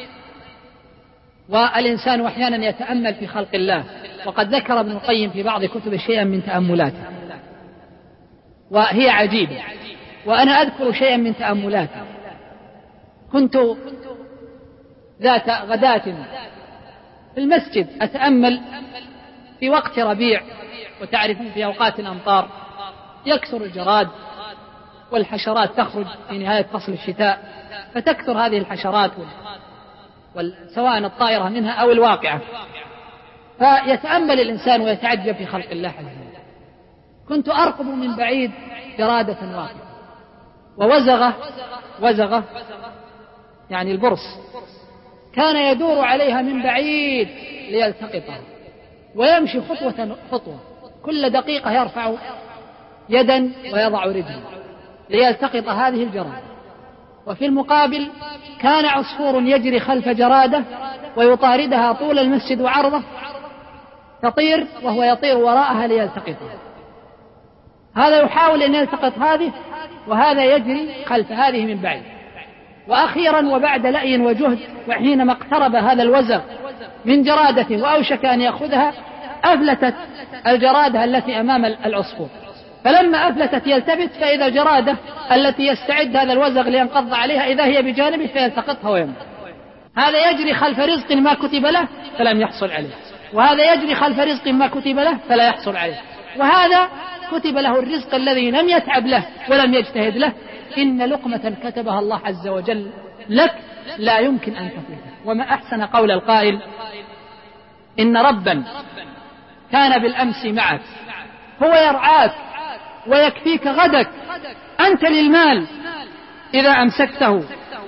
والإنسان أحيانا يتأمل في خلق الله، وقد ذكر ابن القيم في بعض كتب شيئا من تأملاته وهي عجيبة، وأنا أذكر شيئا من تأملاته. كنت ذات غداة في المسجد أتأمل في وقت ربيع، وتعرفون في أوقات الأمطار يكثر الجراد والحشرات تخرج في نهاية فصل الشتاء، فتكثر هذه الحشرات سواء الطائرة منها أو الواقعة، فيتأمل الإنسان ويتعجب في خلق الله عز وجل. كنت أرقب من بعيد جرادة واقعة، ووزغة وزغة يعني البرص كان يدور عليها من بعيد ليلتقطها، ويمشي خطوة خطوة، كل دقيقة يرفع يدا ويضع رجلا ليلتقط هذه الجرادة. وفي المقابل كان عصفور يجري خلف جرادة ويطاردها طول المسجد وعرضه، تطير وهو يطير وراءها ليلتقطها. هذا يحاول أن يلتقط هذه، وهذا يجري خلف هذه من بعيد. وأخيرا وبعد لأي وجهد، وحينما اقترب هذا الوزغ من جرادته وأوشك أن يأخذها، أفلتت الجرادة التي أمام العصفور، فلما أفلتت يلتفت فإذا الجرادة التي يستعد هذا الوزغ لينقض عليها إذا هي بجانبه فيلتقطها ويموت. هذا يجري خلف رزق ما كتب له فلم يحصل عليه، وهذا يجري خلف رزق ما كتب له فلا يحصل عليه، وهذا كتب له الرزق الذي لم يتعب له ولم يجتهد له. إن لقمة كتبها الله عز وجل لك لا يمكن أن تفوتها. وما أحسن قول القائل: إن ربا كان بالأمس معك، هو يرعاك ويكفيك غدك، أنت للمال إذا أمسكته،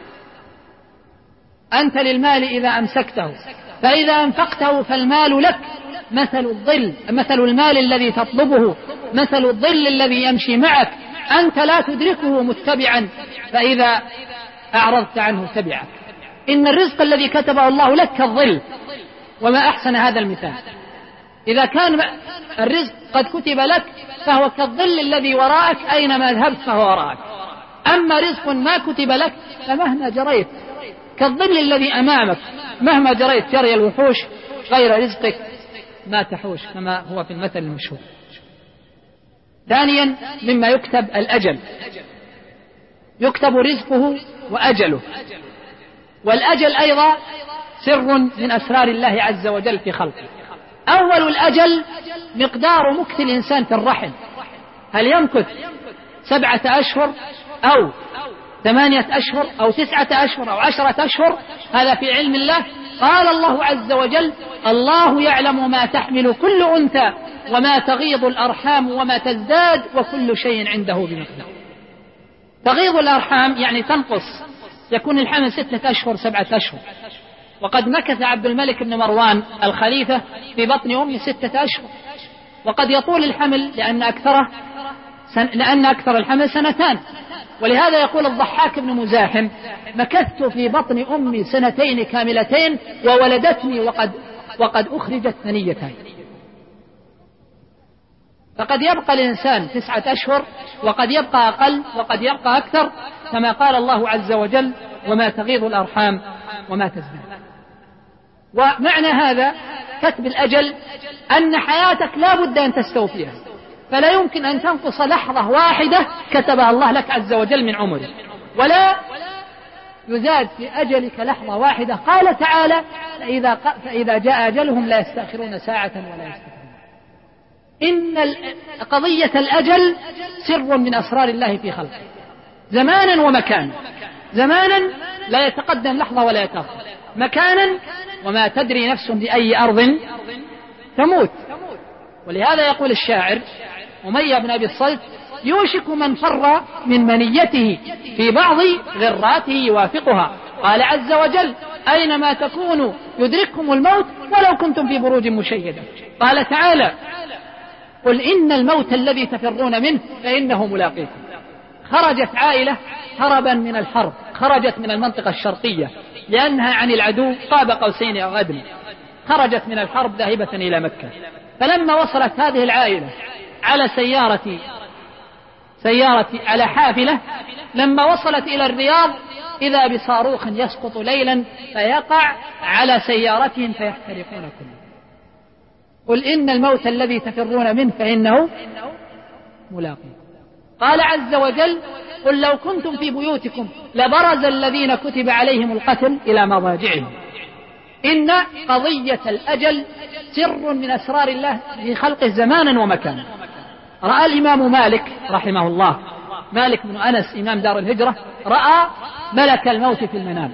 أنت للمال إذا أمسكته، فإذا أنفقته فالمال لك. مثل الظل، مثل المال الذي تطلبه مثل الظل الذي يمشي معك، أنت لا تدركه متبعا، فإذا أعرضت عنه تبعك. إن الرزق الذي كتبه الله لك كالظل. وما أحسن هذا المثال، إذا كان الرزق قد كتب لك فهو كالظل الذي وراءك، أينما ذهبت فهو وراءك. أما رزق ما كتب لك فمهما جريت كالظل الذي أمامك، مهما جريت جري الوحوش غير رزقك ما تحوش، كما هو في المثل المشهور. ثانيا مما يكتب الأجل، يكتب رزقه وأجله. والأجل أيضا سر من أسرار الله عز وجل في خلقه. أول الأجل مقدار مكث الإنسان في الرحم، هل يمكث سبعة أشهر أو ثمانية أشهر أو تسعة أشهر أو عشرة أشهر، هذا في علم الله. قال الله عز وجل: الله يعلم ما تحمل كل أنثى وما تغيض الأرحام وما تزداد وكل شيء عنده بمقدار. تغيض الأرحام يعني تنقص، يكون الحمل ستة أشهر سبعة أشهر. وقد مكث عبد الملك بن مروان الخليفة في بطن أمه ستة أشهر. وقد يطول الحمل لأن أكثره سن... لأن أكثر الحمل سنتان. ولهذا يقول الضحاك بن مزاحم: مكثت في بطن أمي سنتين كاملتين وولدتني وقد, وقد أخرجت ثنيتين. فقد يبقى الإنسان تسعة أشهر وقد يبقى أقل وقد يبقى أكثر، كما قال الله عز وجل: وما تغيض الأرحام وما تزداد. ومعنى هذا كتب الأجل أن حياتك لا بد أن تستوفيها، فلا يمكن أن تنقص لحظة واحدة كتبها الله لك عز وجل من عمرك، ولا يزاد في أجلك لحظة واحدة. قال تعالى: فإذا, فإذا جاء أجلهم لا يستأخرون ساعة ولا يستقدمون. إن قضية الأجل سر من أسرار الله في خلقه، زمانا ومكانا. زمانا لا يتقدم لحظة ولا يتأخر، مكانا وما تدري نفس بأي أرض تموت. ولهذا يقول الشاعر أمية بن أبي الصلت: يوشك من فر من منيته في بعض غراته يوافقها. قال عز وجل: أينما تكونوا يدرككم الموت ولو كنتم في بروج مشيدة. قال تعالى: قل إن الموت الذي تفرون منه فإنه ملاقيكم. خرجت عائلة هربا من الحرب، خرجت من المنطقة الشرقية لأنها عن العدو قاب قوسين أو أدنى، خرجت من الحرب ذاهبة إلى مكة. فلما وصلت هذه العائلة على سيارة سيارة على حافلة، لما وصلت إلى الرياض إذا بصاروخ يسقط ليلا فيقع على سيارتهم فيحترقون كلهم. قل إن الموت الذي تفرون منه فإنه ملاقيكم. قال عز وجل: قل لو كنتم في بيوتكم لبرز الذين كتب عليهم القتل إلى مضاجعهم. إن قضية الأجل سر من أسرار الله في خلقه زمانا ومكانا. رأى الإمام مالك رحمه الله، مالك بن أنس إمام دار الهجرة، رأى ملك الموت في المنام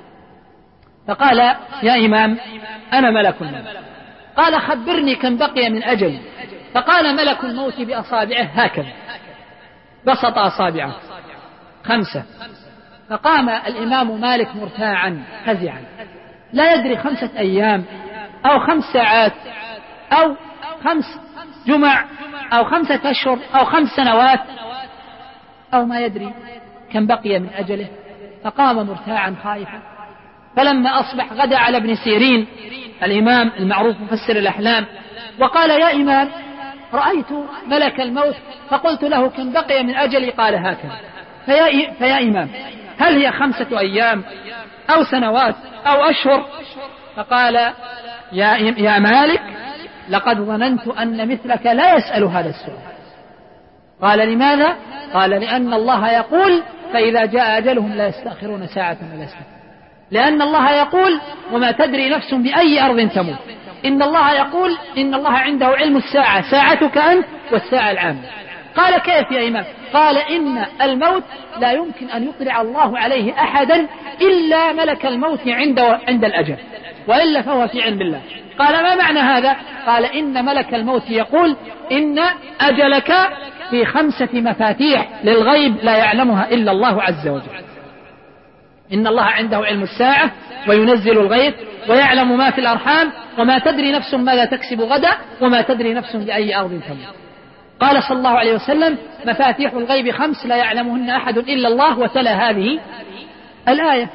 فقال: يا إمام أنا ملك الموت. قال: خبرني كم بقي من أجل. فقال ملك الموت بأصابعه هكذا، بسط أصابعه خمسة. فقام الإمام مالك مرتاعا فزعا، لا يدري خمسة أيام أو خمس ساعات أو خمس جمع أو خمسة أشهر أو خمس سنوات أو ما يدري كم بقي من أجله. فقام مرتاعا خائفا. فلما أصبح غدا على ابن سيرين الإمام المعروف مفسر الأحلام وقال: يا إمام رأيت ملك الموت فقلت له كم بقي من أجلي؟ قال: هكذا. فيا, فيا إمام هل هي خمسة أيام أو سنوات أو أشهر؟ فقال: يا, يا مالك لقد ظننت أن مثلك لا يسأل هذا السؤال. قال: لماذا؟ قال: لأن الله يقول: فإذا جاء أجلهم لا يستأخرون ساعة ولا يستقدمون. لأن الله يقول: وما تدري نفس بأي أرض تموت. إن الله يقول: إن الله عنده علم الساعة، ساعتك أنت والساعة العامة. قال: كيف يا إمام؟ قال: إن الموت لا يمكن أن يطلع الله عليه أحدا إلا ملك الموت عند, عند الأجل، وإلا فهو في علم الله. قال: ما معنى هذا؟ قال: إن ملك الموت يقول: إن أجلك في خمسة مفاتيح للغيب لا يعلمها إلا الله عز وجل. إن الله عنده علم الساعة وينزل الغيث ويعلم ما في الأرحام وما تدري نفس ماذا تكسب غدا وما تدري نفس بأي أرض تموت. قال صلى الله عليه وسلم مفاتيح الغيب خمس لا يعلمهن أحد إلا الله، وتلا هذه الآية.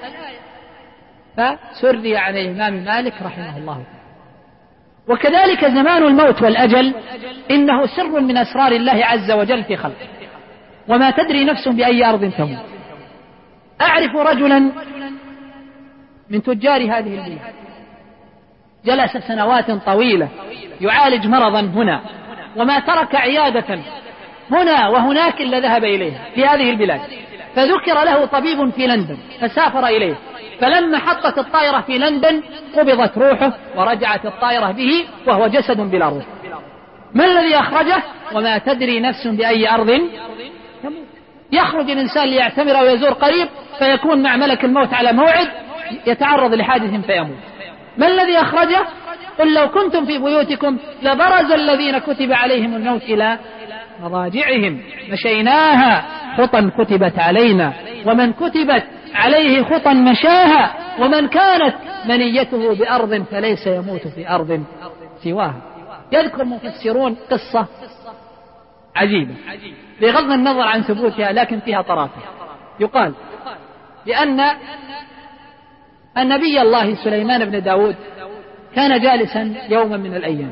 فسري عن الإمام مالك رحمه الله. وكذلك زمان الموت والأجل إنه سر من أسرار الله عز وجل في خلقه، وما تدري نفس بأي أرض تموت. أعرف رجلا من تجار هذه البلاد جلس سنوات طويلة يعالج مرضا هنا، وما ترك عيادة هنا وهناك إلا ذهب إليها في هذه البلاد. فذكر له طبيب في لندن فسافر إليه، فلما حطت الطائرة في لندن قبضت روحه ورجعت الطائرة به وهو جسد بلا روح. ما الذي أخرجه؟ وما تدري نفس بأي أرض تموت. يخرج الإنسان ليعتمر ويزور قريب فيكون مع ملك الموت على موعد، يتعرض لحادث فيموت. ما الذي أخرجه؟ قل لو كنتم في بيوتكم لبرز الذين كتب عليهم الموت إلى مضاجعهم مشيناها خطا كتبت علينا ومن كتبت عليه خطا مشاها ومن كانت منيته بأرض فليس يموت في أرض سواها. يذكر مفسرون قصة عجيبة بغض النظر عن ثبوتها لكن فيها طرافة. يقال لأن النبي الله سليمان بن داود كان جالسا يوما من الأيام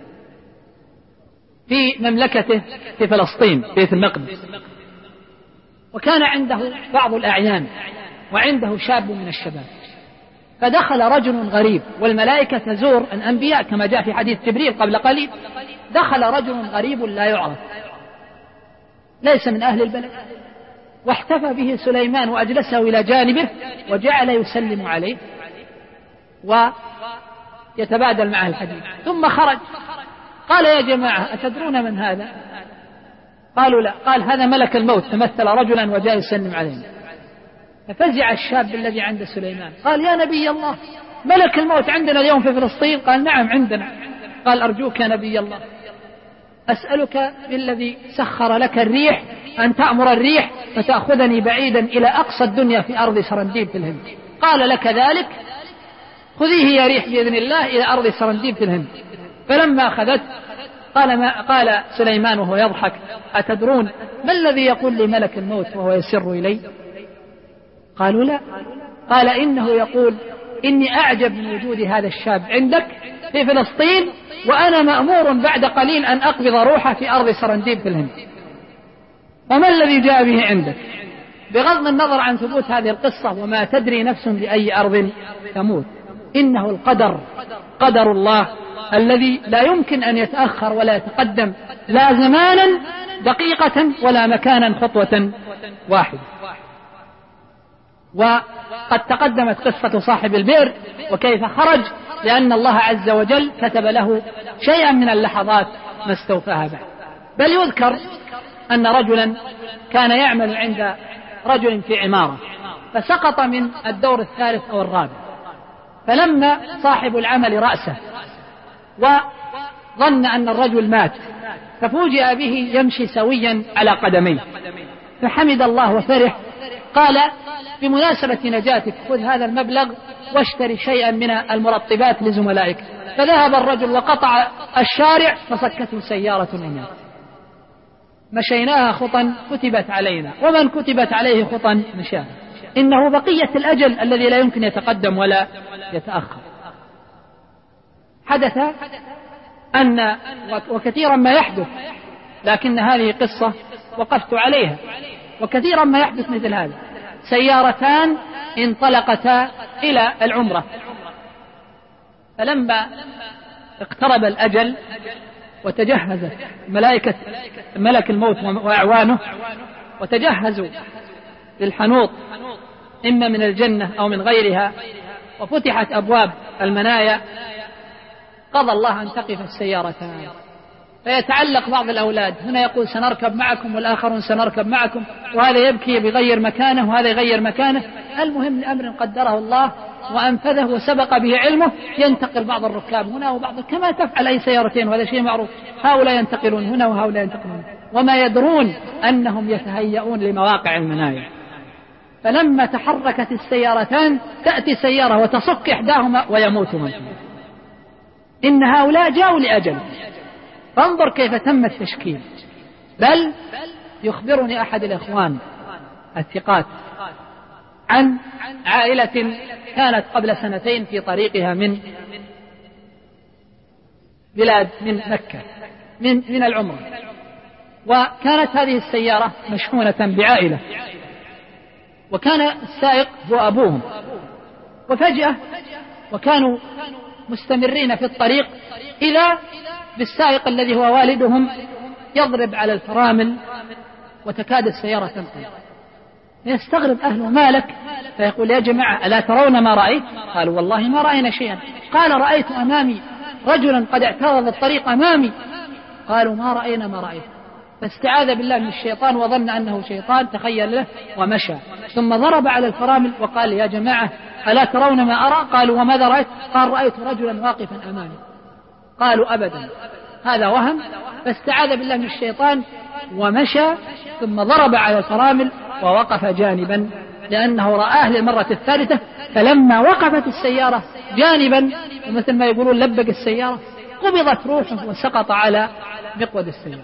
في مملكته في فلسطين بيت المقدس، وكان عنده بعض الأعيان وعنده شاب من الشباب، فدخل رجل غريب، والملائكة تزور الأنبياء كما جاء في حديث جبريل قبل قليل. دخل رجل غريب لا يعرف ليس من أهل البلد، واحتفى به سليمان وأجلسه إلى جانبه وجعل يسلم عليه ويتبادل معه الحديث. ثم خرج قال يا جماعة أتدرون من هذا؟ قالوا لا. قال هذا ملك الموت تمثل رجلا وجاء يسلم علينا. ففزع الشاب الذي عند سليمان قال يا نبي الله ملك الموت عندنا اليوم في فلسطين؟ قال نعم عندنا. قال أرجوك يا نبي الله أسألك بالذي سخر لك الريح أن تأمر الريح فتأخذني بعيدا إلى أقصى الدنيا في أرض سرنديب في الهند. قال لك ذلك خذيه يا ريح بإذن الله إلى أرض سرنديب في الهند. فلما أخذت قال, ما قال سليمان وهو يضحك أتدرون ما الذي يقول لي ملك الموت وهو يسر إلي؟ قالوا لا. قال إنه يقول إني أعجب من وجود هذا الشاب عندك في فلسطين وأنا مأمور بعد قليل أن أقبض روحه في أرض سرنديب في الهند. وما الذي جاء به عندك؟ بغض النظر عن ثبوت هذه القصة وما تدري نفس بأي أرض تموت، إنه القدر قدر الله الذي لا يمكن أن يتأخر ولا يتقدم لا زمانا دقيقة ولا مكانا خطوة واحدة. وقد تقدمت قصة صاحب البئر وكيف خرج، لأن الله عز وجل كتب له شيئا من اللحظات ما استوفاها بعد. بل يذكر أن رجلا كان يعمل عند رجل في عمارة فسقط من الدور الثالث أو الرابع، فلما صاحب العمل رأسه وظن أن الرجل مات ففوجئ به يمشي سويا على قدميه فحمد الله وفرح. قال بمناسبة نجاتك خذ هذا المبلغ واشتري شيئا من المرطبات لزملائك. فذهب الرجل وقطع الشارع فصكته سيارة ومات. مشيناها خطا كتبت علينا ومن كتبت عليه خطا مشاها. إنه بقية الأجل الذي لا يمكن يتقدم ولا يتأخر. حدث أن وكثيرا ما يحدث، لكن هذه قصة وقفت عليها، وكثيرا ما يحدث مثل هذا. سيارتان انطلقتا إلى العمرة، فلما اقترب الأجل وتجهزت ملائكة ملك الموت وأعوانه وتجهزوا للحنوط إما من الجنة أو من غيرها وفتحت أبواب المنايا، قضى الله أن تقف السيارتان. فيتعلق بعض الأولاد، هنا يقول سنركب معكم والآخرون سنركب معكم، وهذا يبكي بيغير مكانه وهذا يغير مكانه. المهم لأمر قدره الله وأنفذه وسبق به علمه ينتقل بعض الركاب هنا وبعض، كما تفعل أي سيارتين، وهذا شيء معروف، هؤلاء ينتقلون هنا وهؤلاء ينتقلون، وما يدرون أنهم يتهيئون لمواقع المنايا. فلما تحركت السيارتان تأتي سيارة وتصك إحداهما ويموت من فيها. إن هؤلاء جاءوا لأجل. فانظر كيف تم التشكيل. بل يخبرني أحد الإخوان الثقات عن عائلة كانت قبل سنتين في طريقها من بلاد من مكة من, من العمرة، وكانت هذه السيارة مشحونة بعائلة، وكان السائق هو أبوهم، وفجأة وكانوا مستمرين في الطريق إذا بالسائق الذي هو والدهم يضرب على الفرامل وتكاد السيارة تنقلب. يستغرب أهله ما لك؟ فيقول يا جماعة ألا ترون ما رأيت؟ قالوا والله ما رأينا شيئا. قال رأيت أمامي رجلا قد اعترض الطريق أمامي. قالوا ما رأينا ما رأيت. فاستعاذ بالله من الشيطان وظن أنه شيطان تخيل له ومشى، ثم ضرب على الفرامل وقال يا جماعة ألا ترون ما أرى؟ قالوا وماذا رأيت؟ قال رأيت رجلا واقفا أمامي. قالوا أبدا هذا وهم. فاستعاذ بالله من الشيطان ومشى، ثم ضرب على الفرامل ووقف جانبا لأنه رآه للمرة الثالثة. فلما وقفت السيارة جانبا ومثل ما يقولون لبق السيارة، قبضت روحه وسقط على مقود السيارة.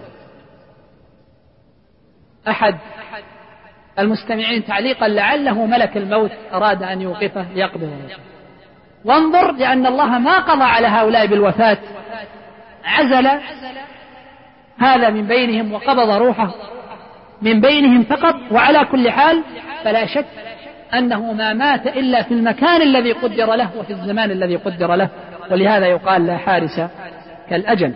أحد المستمعين تعليقا لعله ملك الموت أراد أن يوقفه ليقبض روحه. وانظر لأن الله ما قضى على هؤلاء بالوفاة، عزل هذا من بينهم وقبض روحه من بينهم فقط. وعلى كل حال فلا شك أنه ما مات إلا في المكان الذي قدر له وفي الزمان الذي قدر له، ولهذا يقال لا حارس كالأجل.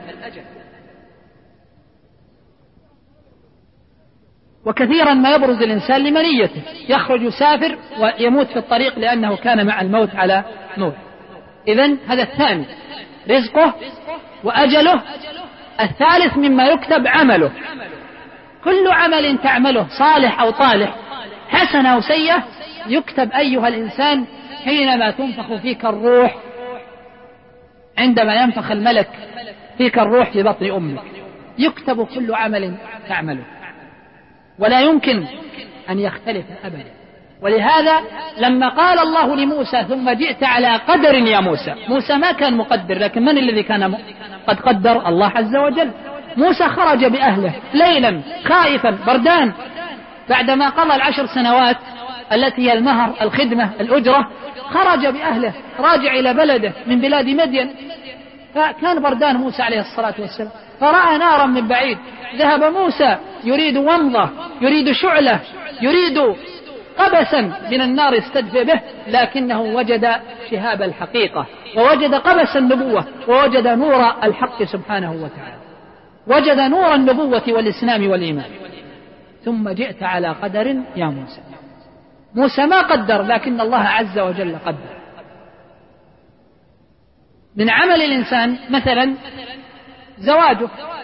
وكثيرا ما يبرز الإنسان لمنيته، يخرج يسافر ويموت في الطريق لأنه كان مع الموت على موت. إذن هذا الثاني رزقه وأجله. الثالث مما يكتب عمله. كل عمل تعمله صالح أو طالح، حسن أو سيئة، يكتب أيها الإنسان حينما تنفخ فيك الروح، عندما ينفخ الملك فيك الروح في بطن أمك يكتب كل عمل تعمله، ولا يمكن أن يختلف أبدا. ولهذا لما قال الله لموسى ثم جئت على قدر يا موسى، موسى ما كان مقدر، لكن من الذي كان قد قدر؟ الله عز وجل. موسى خرج بأهله ليلا خائفا بردان بعدما قضى العشر سنوات التي هي المهر الخدمة الأجرة، خرج بأهله راجع إلى بلده من بلاد مدين، فكان بردان موسى عليه الصلاة والسلام، فرأى نارا من بعيد، ذهب موسى يريد ومضة، يريد شعلة، يريد قبسا من النار يستدفئ به، لكنه وجد شهاب الحقيقة، ووجد قبس النبوة، ووجد نور الحق سبحانه وتعالى، وجد نور النبوة والإسلام والإيمان. ثم جئت على قدر يا موسى. موسى ما قدر، لكن الله عز وجل قدر. من عمل الإنسان مثلا زواجه.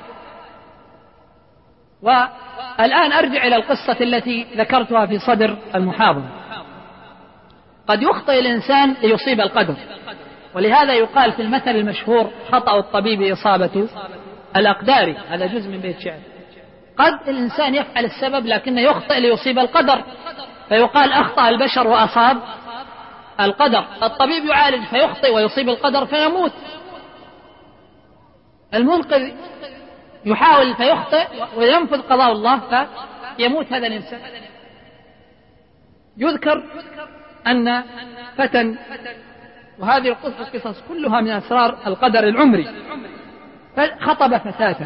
والآن أرجع إلى القصة التي ذكرتها في صدر المحاضرة. قد يخطئ الإنسان ليصيب القدر، ولهذا يقال في المثل المشهور خطأ الطبيب إصابة الأقدار، هذا جزء من بيت شعر. قد الإنسان يفعل السبب لكنه يخطئ ليصيب القدر، فيقال أخطأ البشر وأصاب القدر. الطبيب يعالج فيخطئ ويصيب القدر فيموت. المنقذ يحاول فيخطئ وينفذ قضاء الله فيموت هذا الإنسان. يذكر أن فتى، وهذه القصص كلها من أسرار القدر العمري، فخطب فتاة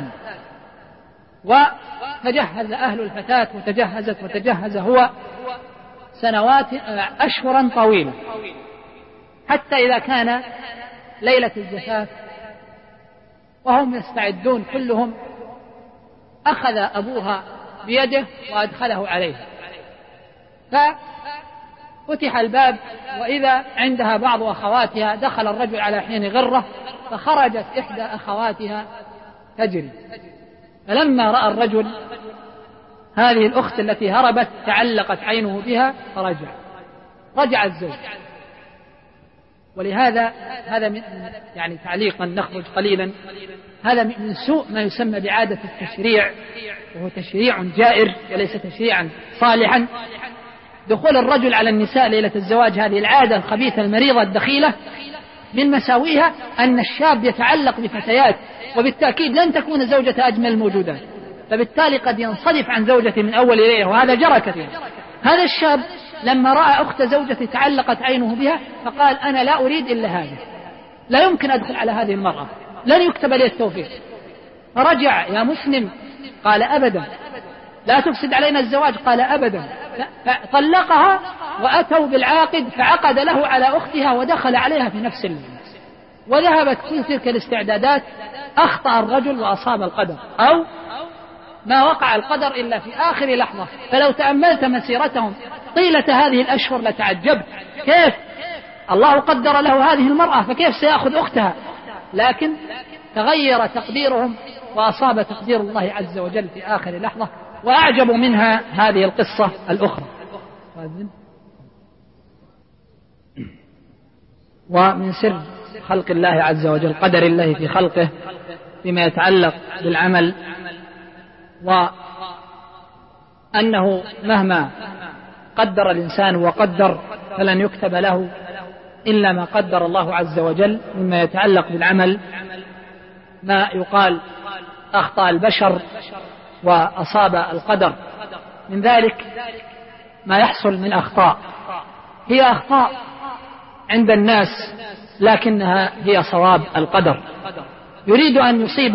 وتجهز أهل الفتاة وتجهزت وتجهز هو سنوات أشهرا طويلة، حتى إذا كان ليلة الزفاف وهم يستعدون كلهم، أخذ أبوها بيده وأدخله عليها، ففتح الباب وإذا عندها بعض أخواتها. دخل الرجل على حين غرة، فخرجت إحدى أخواتها تجري. فلما رأى الرجل هذه الأخت التي هربت تعلقت عينه بها فرجع رجع الزوج. ولهذا هذا من يعني تعليقا نخرج قليلا، هذا من سوء ما يسمى بعادة التشريع، وهو تشريع جائر وليس تشريعا صالحا. دخول الرجل على النساء ليلة الزواج، هذه العادة الخبيثة المريضة الدخيلة، من مساويها أن الشاب يتعلق بفتيات، وبالتأكيد لن تكون زوجة أجمل الموجودات، فبالتالي قد ينصرف عن زوجته من أول إليه، وهذا جرى كثيرا. هذا الشاب لما رأى أخت زوجته تعلقت عينه بها فقال أنا لا أريد إلا هذا، لا يمكن أدخل على هذه المرأة، لن يكتب لي التوفيق. فرجع يا مسلم، قال أبدا، لا تفسد علينا الزواج، قال أبدا. طلقها وأتوا بالعاقد فعقد له على أختها ودخل عليها في نفس الليل، وذهبت كل تلك الاستعدادات. أخطأ الرجل وأصاب القدر، أو ما وقع القدر إلا في آخر لحظة. فلو تأملت مسيرتهم طيلة هذه الأشهر لتعجبت كيف الله قدر له هذه المرأة، فكيف سيأخذ أختها؟ لكن تغير تقديرهم وأصاب تقدير الله عز وجل في آخر لحظة. وأعجب منها هذه القصة الأخرى. ومن سر خلق الله عز وجل، قدر الله في خلقه فيما يتعلق بالعمل، وأنه مهما قدر الإنسان وقدر فلن يكتب له إلا ما قدر الله عز وجل مما يتعلق بالعمل. ما يقال أخطأ البشر وأصاب القدر، من ذلك ما يحصل من أخطاء، هي أخطاء عند الناس لكنها هي صواب القدر. يريد أن يصيب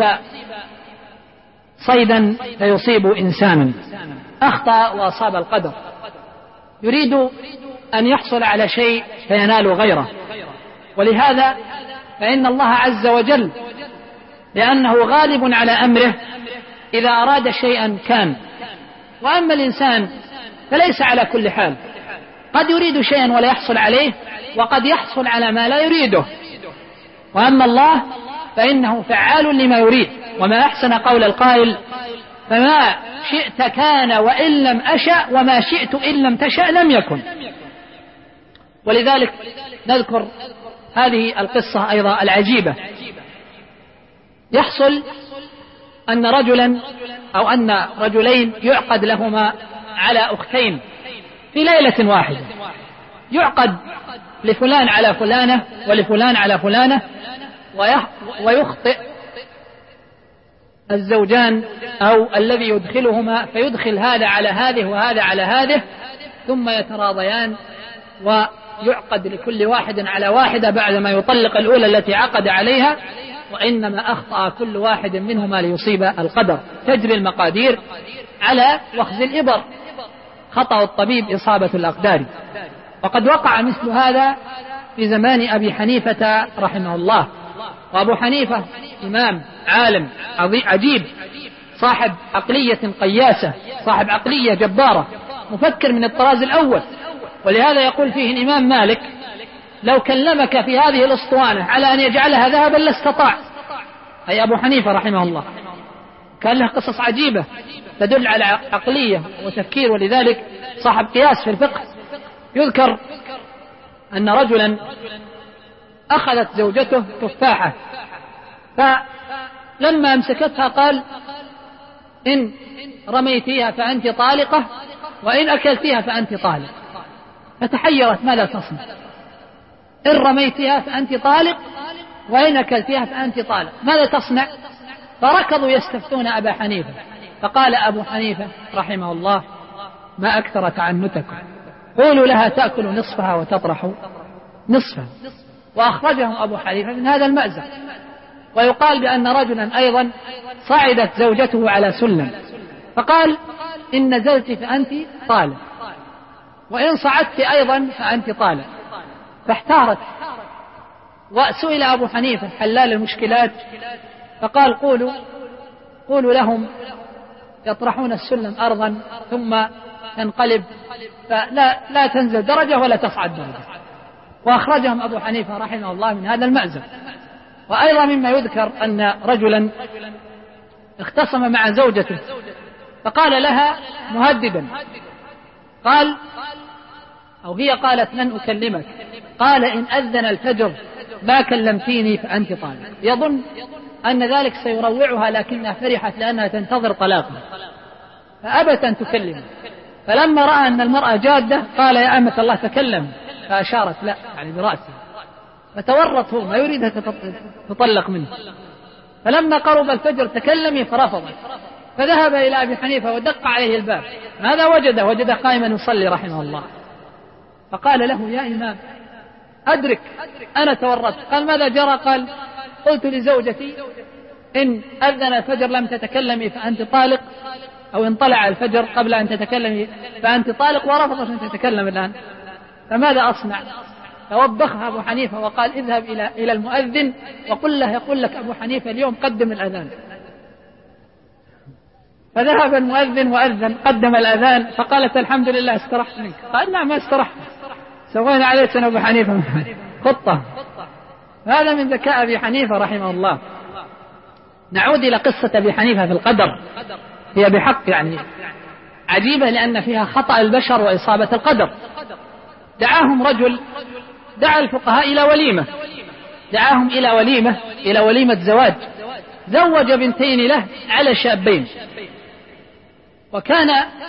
صيدا فيصيب إنسانا، أخطأ وأصاب القدر. يريد أن يحصل على شيء فينال غيره. ولهذا فإن الله عز وجل لأنه غالب على أمره إذا أراد شيئا كان. وأما الإنسان فليس على كل حال، قد يريد شيئا ولا يحصل عليه، وقد يحصل على ما لا يريده. وأما الله فإنه فعال لما يريد. وما أحسن قول القائل فما شئت كان وإن لم أشأ، وما شئت إن لم تشأ لم يكن. ولذلك نذكر هذه القصة أيضا العجيبة. يحصل أن رجلا أو أن رجلين يعقد لهما على أختين في ليلة واحدة، يعقد لفلان على فلانة ولفلان على فلانة، ويخطئ الزوجان أو الذي يدخلهما فيدخل هذا على هذه وهذا على هذه، ثم يتراضيان ويعقد لكل واحد على واحدة بعدما يطلق الأولى التي عقد عليها. وإنما أخطأ كل واحد منهما ليصيب القدر. تجري المقادير على وخز الإبر، خطأ الطبيب إصابة الأقدار. وقد وقع مثل هذا في زمان أبي حنيفة رحمه الله. وأبو حنيفة إمام عالم عجيب، صاحب عقلية قياسة، صاحب عقلية جبارة، مفكر من الطراز الأول. ولهذا يقول فيه الإمام مالك لو كلمك في هذه الأسطوانة على أن يجعلها ذهبا لاستطاع، أي أبو حنيفة رحمه الله. كان له قصص عجيبة تدل على عقلية وتفكير، ولذلك صاحب قياس في الفقه. يذكر أن رجلا أخذت زوجته تفاحة، فلما أمسكتها قال إن رميتيها فأنت طالقة، وإن أكلتيها فأنت طالق. فتحيرت ماذا تصنع؟ إن رميتها فأنت طالق، وإن أكلتها فأنت طالق، ماذا تصنع؟ فركضوا يستفتون أبا حنيفة. فقال أبو حنيفة رحمه الله ما أكثر تعنتكم، قولوا لها تأكل نصفها وتطرح نصفها. وأخرجهم أبو حنيفة من هذا المأزق. ويقال بأن رجلا أيضا صعدت زوجته على سلم، فقال إن نزلت فأنت طالق، وإن صعدت أيضا فأنت طالق. فاحتارت، وسئل أبو حنيفة حلال المشكلات فقال قولوا قولوا لهم يطرحون السلم أرضا ثم تنقلب، فلا لا تنزل درجة ولا تصعد درجة. وأخرجهم أبو حنيفة رحمه الله من هذا المأزق. وأيضا مما يذكر أن رجلا اختصم مع زوجته فقال لها مهددا، قال أو هي قالت لن أكلمك، قال إن أذن الفجر ما كلمتيني فأنت طالق. يظن أن ذلك سيروعها، لكنها فرحت لأنها تنتظر طلاقه فأبت أن تكلمه. فلما رأى أن المرأة جادة قال يا أمة الله تكلم، فأشارت لا يعني برأسه، فتورط هو ما يريدها تطلق منه. فلما قرب الفجر تكلمي فرفضت، فذهب إلى أبي حنيفة ودق عليه الباب. ماذا وجده؟ وجد قائما يصلي رحمه الله. فقال له يا إمام أدرك أنا تورطت. قال ماذا جرى؟ قال قلت لزوجتي إن أذن الفجر لم تتكلمي فأنت طالق، أو إن طلع الفجر قبل أن تتكلمي فأنت طالق، ورفضت أن تتكلم الآن، فماذا أصنع؟ فوبخها أبو حنيفة وقال اذهب إلى إلى المؤذن وقل له يقول لك أبو حنيفة اليوم قدم الأذان. فذهب المؤذن وأذن قدم الأذان، فقالت الحمد لله استرحت منك. قال نعم ما استرحت، سوينا عليه سنة أبو حنيفة خطة. هذا من ذكاء أبي حنيفة رحمه الله. نعود إلى قصة أبي حنيفة في القدر، هي بحق يعني عجيبة لأن فيها خطأ البشر وإصابة القدر. دعاهم رجل، دعا الفقهاء إلى وليمة، دعاهم إلى وليمة إلى وليمة زواج، زوج بنتين له على شابين. وكان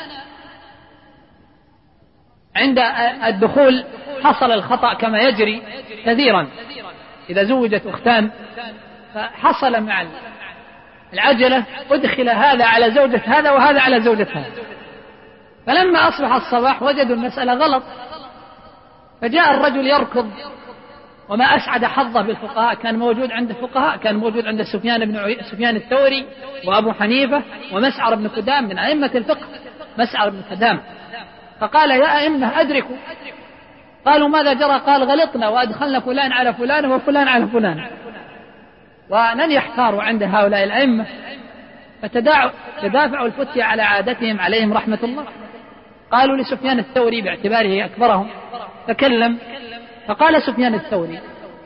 عند الدخول حصل الخطأ كما يجري كثيرا إذا زوجت أختان، فحصل مع العجلة أدخل هذا على زوجة هذا وهذا على زوجة هذا. فلما أصبح الصباح وجدوا المسألة غلط، فجاء الرجل يركض، وما أسعد حظه بالفقهاء، كان موجود عند الفقهاء، كان موجود عند سفيان بن عي... سفيان الثوري وأبو حنيفة ومسعر بن كدام من أئمة الفقه، مسعر بن كدام. فقال يا أئمة أدركوا. قالوا ماذا جرى؟ قال غلطنا وأدخلنا فلان على فلان وفلان على فلان. ولن يحتاروا عند هؤلاء الأئمة، فتدافعوا الفتية على عادتهم عليهم رحمة الله. قالوا لسفيان الثوري باعتباره أكبرهم تكلم، فقال سفيان الثوري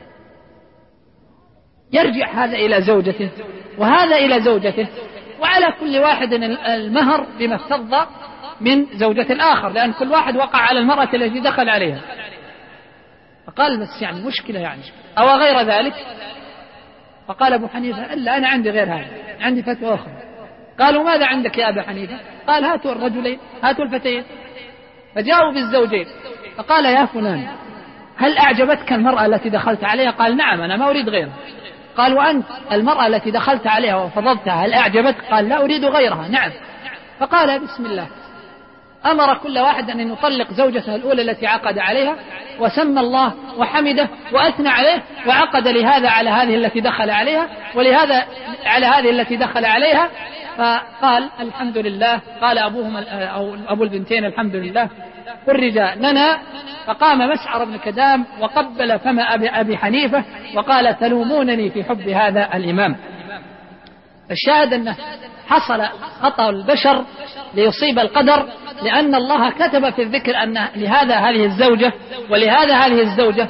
يرجع هذا إلى زوجته وهذا إلى زوجته، وعلى كل واحد المهر بما افتض من زوجة الآخر، لأن كل واحد وقع على المرأة التي دخل عليها. فقال بس يعني مشكلة يعني أو غير ذلك. فقال أبو حنيفة إلا أنا عندي غير هذا، عندي فتوى أخرى. قالوا ماذا عندك يا أبا حنيفة؟ قال هاتوا الرجلين، هاتوا الفتيين. فجاءوا بالزوجين، فقال يا فلان هل أعجبتك المرأة التي دخلت عليها؟ قال نعم أنا ما أريد غيرها. قال وأنت المرأة التي دخلت عليها وفضلتها هل أعجبتك؟ قال لا أريد غيرها. نعم. فقال بسم الله، أمر كل واحد أن يطلق زوجته الأولى التي عقد عليها، وسمى الله وحمده وأثنى عليه، وعقد لهذا على هذه التي دخل عليها ولهذا على هذه التي دخل عليها. فقال الحمد لله. قال أبوهما أو أبو البنتين الحمد لله فرج لنا. فقام مسعر بن كدام وقبل فم أبي, أبي حنيفة وقال تلومونني في حب هذا الإمام. الشاهد أنه حصل خطأ البشر ليصيب القدر، لأن الله كتب في الذكر أن لهذا هذه الزوجة ولهذا هذه الزوجة،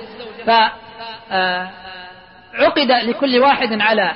فعقد لكل واحد على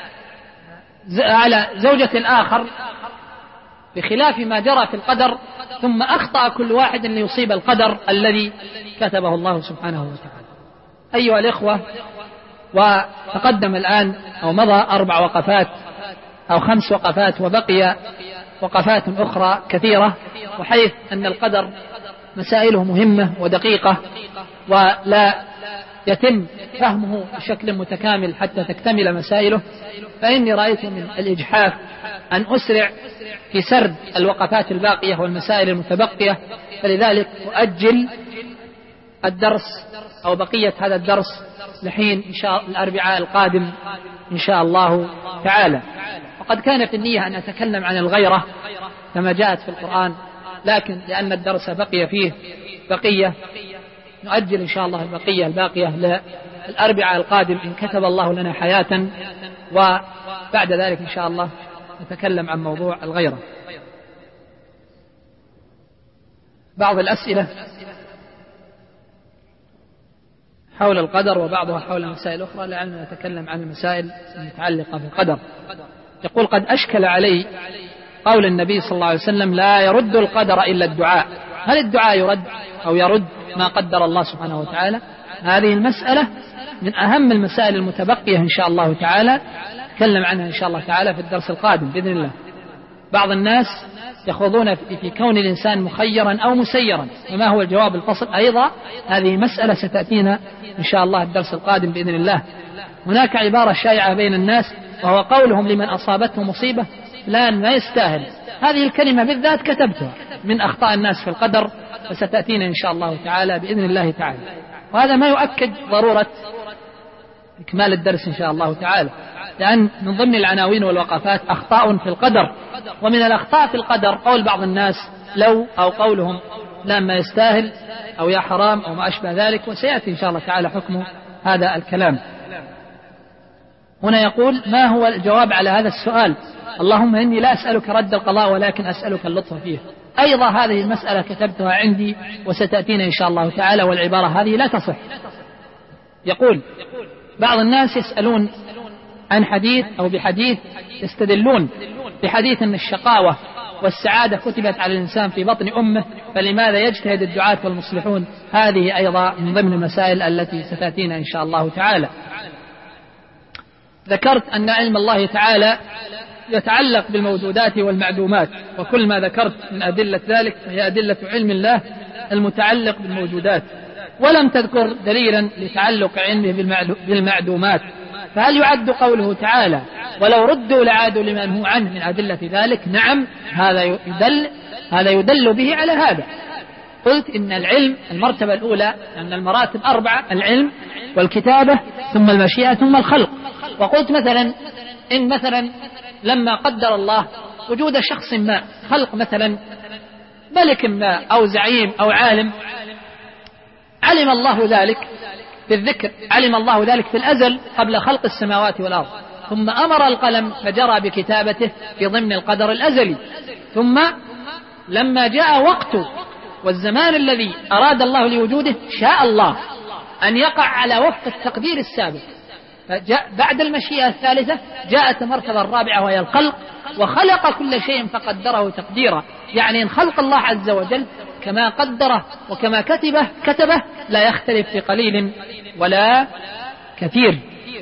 على زوجة آخر بخلاف ما جرى في القدر، ثم أخطأ كل واحد ليصيب القدر الذي كتبه الله سبحانه وتعالى. أيها الإخوة، وتقدم الآن أو مضى أربع وقفات أو خمس وقفات، وبقي وقفات أخرى كثيرة، وحيث أن القدر مسائله مهمة ودقيقة ولا يتم فهمه بشكل متكامل حتى تكتمل مسائله، فإني رأيت من الإجحاف أن أسرع في سرد الوقفات الباقية والمسائل المتبقية، فلذلك أؤجل الدرس أو بقية هذا الدرس لحين إن شاء الأربعاء القادم إن شاء الله تعالى. وقد كان في النية أن أتكلم عن الغيرة كما جاءت في القرآن، لكن لأن الدرس بقي فيه بقية نؤجل إن شاء الله البقية الباقية للأربعاء القادم إن كتب الله لنا حياة، وبعد ذلك إن شاء الله نتكلم عن موضوع الغيرة. بعض الأسئلة حول القدر وبعضها حول مسائل أخرى، لعلنا نتكلم عن المسائل المتعلقة بالقدر. يقول قد أشكل علي قول النبي صلى الله عليه وسلم لا يرد القدر إلا الدعاء، هل الدعاء يرد أو يرد ما قدر الله سبحانه وتعالى؟ هذه المسألة من أهم المسائل المتبقية إن شاء الله تعالى، نتكلم عنها إن شاء الله تعالى في الدرس القادم بإذن الله. بعض الناس يخوضون في كون الإنسان مخيرا أو مسيرا، وما هو الجواب الفصل أيضا هذه مسألة ستأتينا إن شاء الله الدرس القادم بإذن الله. هناك عبارة شائعة بين الناس وهو قولهم لمن أصابته مصيبة فلان ما يستاهل، هذه الكلمة بالذات كتبتها من أخطاء الناس في القدر، وستأتينا إن شاء الله تعالى بإذن الله تعالى، وهذا ما يؤكد ضرورة إكمال الدرس إن شاء الله تعالى، لأن من ضمن العناوين والوقفات أخطاء في القدر. ومن الأخطاء في القدر قول بعض الناس لو، أو قولهم لا ما يستاهل، أو يا حرام، أو ما أشبه ذلك، وسيأتي إن شاء الله تعالى حكم هذا الكلام. هنا يقول ما هو الجواب على هذا السؤال؟ اللهم إني لا أسألك رد القضاء ولكن أسألك اللطف فيه. أيضا هذه المسألة كتبتها عندي وستأتينا إن شاء الله تعالى، والعبارة هذه لا تصح. يقول بعض الناس يسألون عن حديث أو بحديث، يستدلون بحديث أن الشقاوة والسعادة كتبت على الإنسان في بطن أمه، فلماذا يجتهد الدعاة والمصلحون؟ هذه أيضا من ضمن المسائل التي ستأتينا إن شاء الله تعالى. ذكرت أن علم الله تعالى يتعلق بالموجودات والمعدومات، وكل ما ذكرت من أدلة ذلك هي أدلة علم الله المتعلق بالموجودات، ولم تذكر دليلا لتعلق علمه بالمعدومات. فهل يعد قوله تعالى ولو ردوا لعادوا لما نهوا عنه من أدلة ذلك؟ نعم، هذا يدل هذا يدل به على هذا. قلت إن العلم المرتبة الأولى، أن المراتب أربعة: العلم والكتابة ثم المشيئة ثم الخلق. وقلت مثلا إن مثلا لما قدر الله وجود شخص ما، خلق مثلا ملك ما أو زعيم أو عالم، علم الله ذلك بالذكر، علم الله ذلك في الأزل قبل خلق السماوات والأرض، ثم أمر القلم فجرى بكتابته في ضمن القدر الأزلي، ثم لما جاء وقته والزمان الذي أراد الله لوجوده شاء الله أن يقع على وفق التقدير السابق، فجاء بعد المشيئة الثالثة جاءت المرتبة الرابعة وهي الخلق، وخلق كل شيء فقدره تقديرا. يعني إن خلق الله عز وجل كما قدره وكما كتبه كتبه لا يختلف في قليل ولا كثير.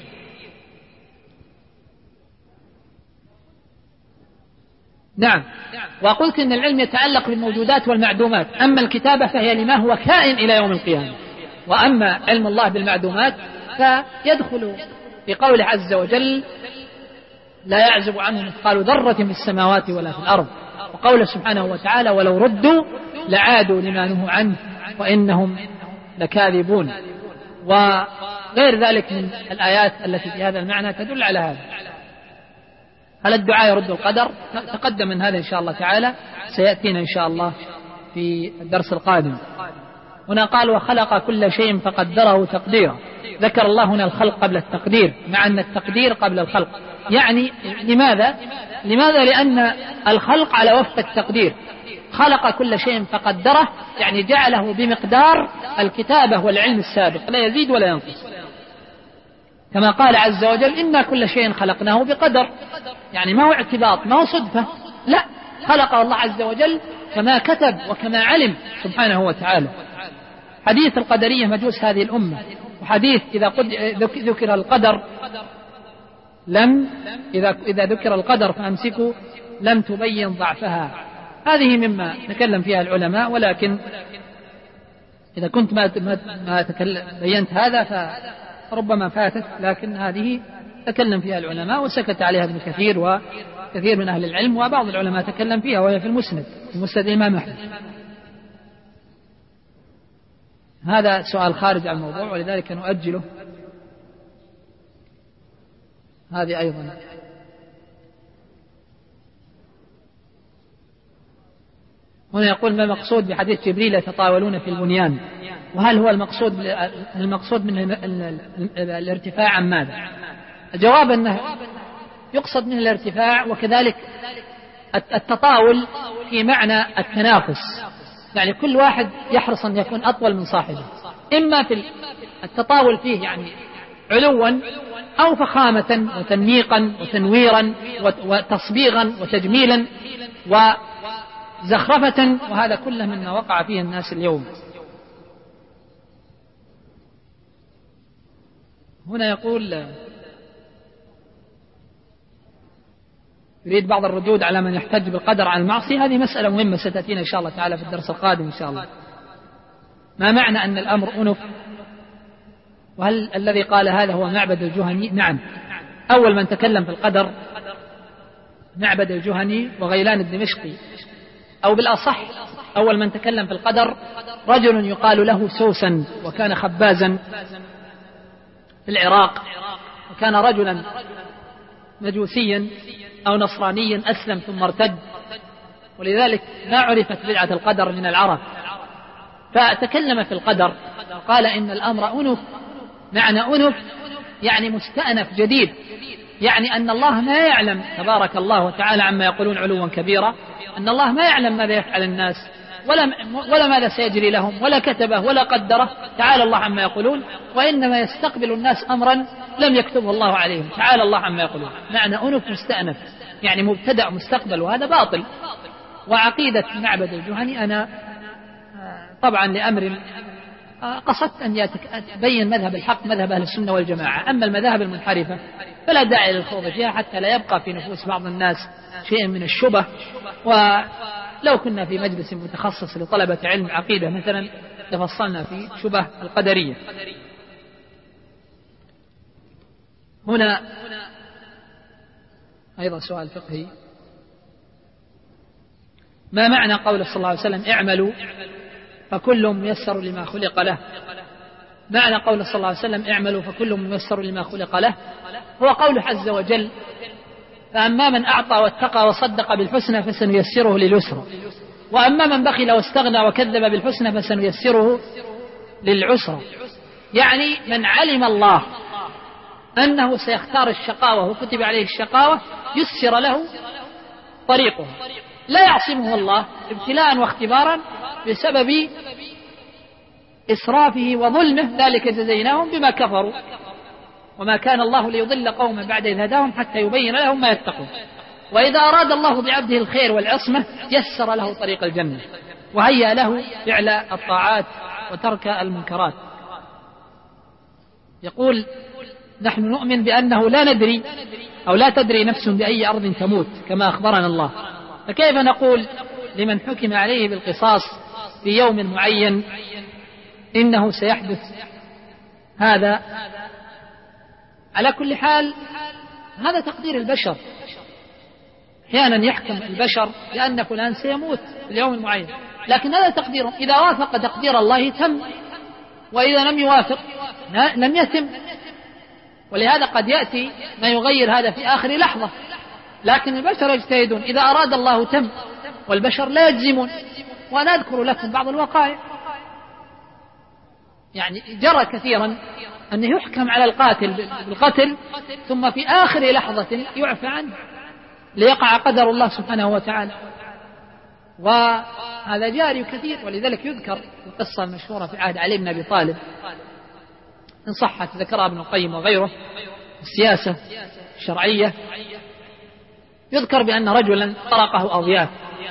نعم. وقلت إن العلم يتعلق بالموجودات والمعدومات، أما الكتابة فهي لما هو كائن إلى يوم القيامة، وأما علم الله بالمعدومات فيدخل في قوله عز وجل لا يعزب عنه مثقال ذرة في السماوات ولا في الأرض، وقوله سبحانه وتعالى ولو ردوا لعادوا لما نهوا عنه وإنهم لكاذبون، وغير ذلك من الآيات التي في هذا المعنى تدل على هذا. هل الدعاء يرد القدر؟ تقدم من هذا إن شاء الله تعالى، سيأتينا إن شاء الله في الدرس القادم. هنا قال وخلق كل شيء فقدره تقديرا، ذكر الله هنا الخلق قبل التقدير، مع أن التقدير قبل الخلق. يعني لماذا؟ لماذا؟ لأن الخلق على وفق التقدير، خلق كل شيء فقدره، يعني جعله بمقدار الكتابة والعلم السابق، لا يزيد ولا ينقص، كما قال عز وجل إنا كل شيء خلقناه بقدر. يعني ما هو اعتباط، ما هو صدفة، لا، خلق الله عز وجل كما كتب وكما علم سبحانه وتعالى. حديث القدرية مجوس هذه الأمة، وحديث إذا ذكر القدر لم إذا إذا ذكر القدر فأمسكوا لم تبين ضعفها. هذه مما تكلم فيها العلماء، ولكن إذا كنت ما ما بينت هذا فربما فاتت، لكن هذه تكلم فيها العلماء وسكت عليها ابن كثير وكثير من أهل العلم، وبعض العلماء تكلم فيها وهي في المسند، في مسند الإمام أحمد. هذا سؤال خارج عن الموضوع ولذلك نؤجله. هذه أيضا هنا يقول ما المقصود بحديث جبريل يتطاولون في البنيان، وهل هو المقصود المقصود من الارتفاع عن ماذا؟ الجواب أنه يقصد من الارتفاع، وكذلك التطاول في معنى التنافس، يعني كل واحد يحرص أن يكون أطول من صاحبه، إما في التطاول فيه يعني علوا أو فخامة وتنميقا وتنويرا وتصبيغا وتجميلا وزخرفة، وهذا كله مما وقع فيه الناس اليوم. هنا يقول يريد بعض الردود على من يحتج بالقدر عن المعصية. هذه مسألة مهمة ستأتينا إن شاء الله تعالى في الدرس القادم إن شاء الله. ما معنى أن الأمر أنف؟ وهل الذي قال هذا هو معبد الجهني؟ نعم، أول من تكلم في القدر معبد الجهني وغيلان الدمشقي، أو بالأصح أول من تكلم في القدر رجل يقال له سوسن، وكان خبازا في العراق، وكان رجلا مجوسيا أو نصرانيا أسلم ثم ارتد، ولذلك ما عرفت بدعة القدر من العرب، فتكلم في القدر قال إن الأمر أنف. معنى أنف يعني مستأنف جديد، يعني أن الله ما يعلم تبارك الله وتعالى عما يقولون علوا كبيرا، أن الله ما يعلم ماذا يفعل الناس ولا, ولا ماذا سيجري لهم ولا كتبه ولا قدره تعالى الله عما يقولون، وإنما يستقبل الناس أمرا لم يكتبه الله عليهم تعالى الله عما يقولون. معنى أنف مستأنف يعني مبتدأ مستقبل، وهذا باطل. وعقيدة معبد الجهني أنا طبعا لأمر قصدت أن يبين مذهب الحق مذهب أهل السنة والجماعة، أما المذاهب المنحرفة فلا داعي للخوض فيها حتى لا يبقى في نفوس بعض الناس شيء من الشبه. ولو كنا في مجلس متخصص لطلبة علم عقيدة مثلا تفصلنا في شبه القدرية. هنا أيضا سؤال فقهي: ما معنى قول صلى الله عليه وسلم اعملوا فكل ميسر لما خلق له؟ معنى قول صلى الله عليه وسلم اعملوا فكل ميسر لما خلق له هو قوله عز وجل: فأما من أعطى واتقى وصدق بالحسنى فسنيسره لليسرى، وأما من بخل واستغنى وكذب بالحسنى فسنيسره للعسرى. يعني من علم الله أنه سيختار الشقاوة وكتب عليه الشقاوة يسر له طريقه، لا يعصمه الله ابتلاء واختبارا بسبب إسرافه وظلمه، ذلك جزيناهم بما كفروا وما كان الله ليضل قوما بعد إذ هداهم حتى يبين لهم ما يتقون. وإذا أراد الله بعبده الخير والعصمة يسر له طريق الجنة وهيأ له فعل الطاعات وترك المنكرات. يقول: نحن نؤمن بأنه لا ندري أو لا تدري نفس بأي أرض تموت كما أخبرنا الله، فكيف نقول لمن حكم عليه بالقصاص في يوم معين إنه سيحدث هذا؟ على كل حال هذا تقدير البشر، أحيانا يحكم البشر لأن فلان سيموت في اليوم المعين، لكن هذا تقدير، إذا وافق تقدير الله تم، وإذا لم يوافق لم يتم. ولهذا قد يأتي ما يغير هذا في آخر لحظة، لكن البشر يجتهدون، إذا أراد الله تم، والبشر لا يجزمون. وأنا أذكر لكم بعض الوقائع، يعني جرى كثيرا أن يحكم على القاتل بالقتل ثم في آخر لحظة يعفى عنه ليقع قدر الله سبحانه وتعالى، وهذا جاري كثير. ولذلك يذكر القصة المشهورة في عهد علي بن أبي طالب إن صحت ذكرها ابن القيم وغيره، السياسة الشرعية، يذكر بأن رجلا طرقه أضياف،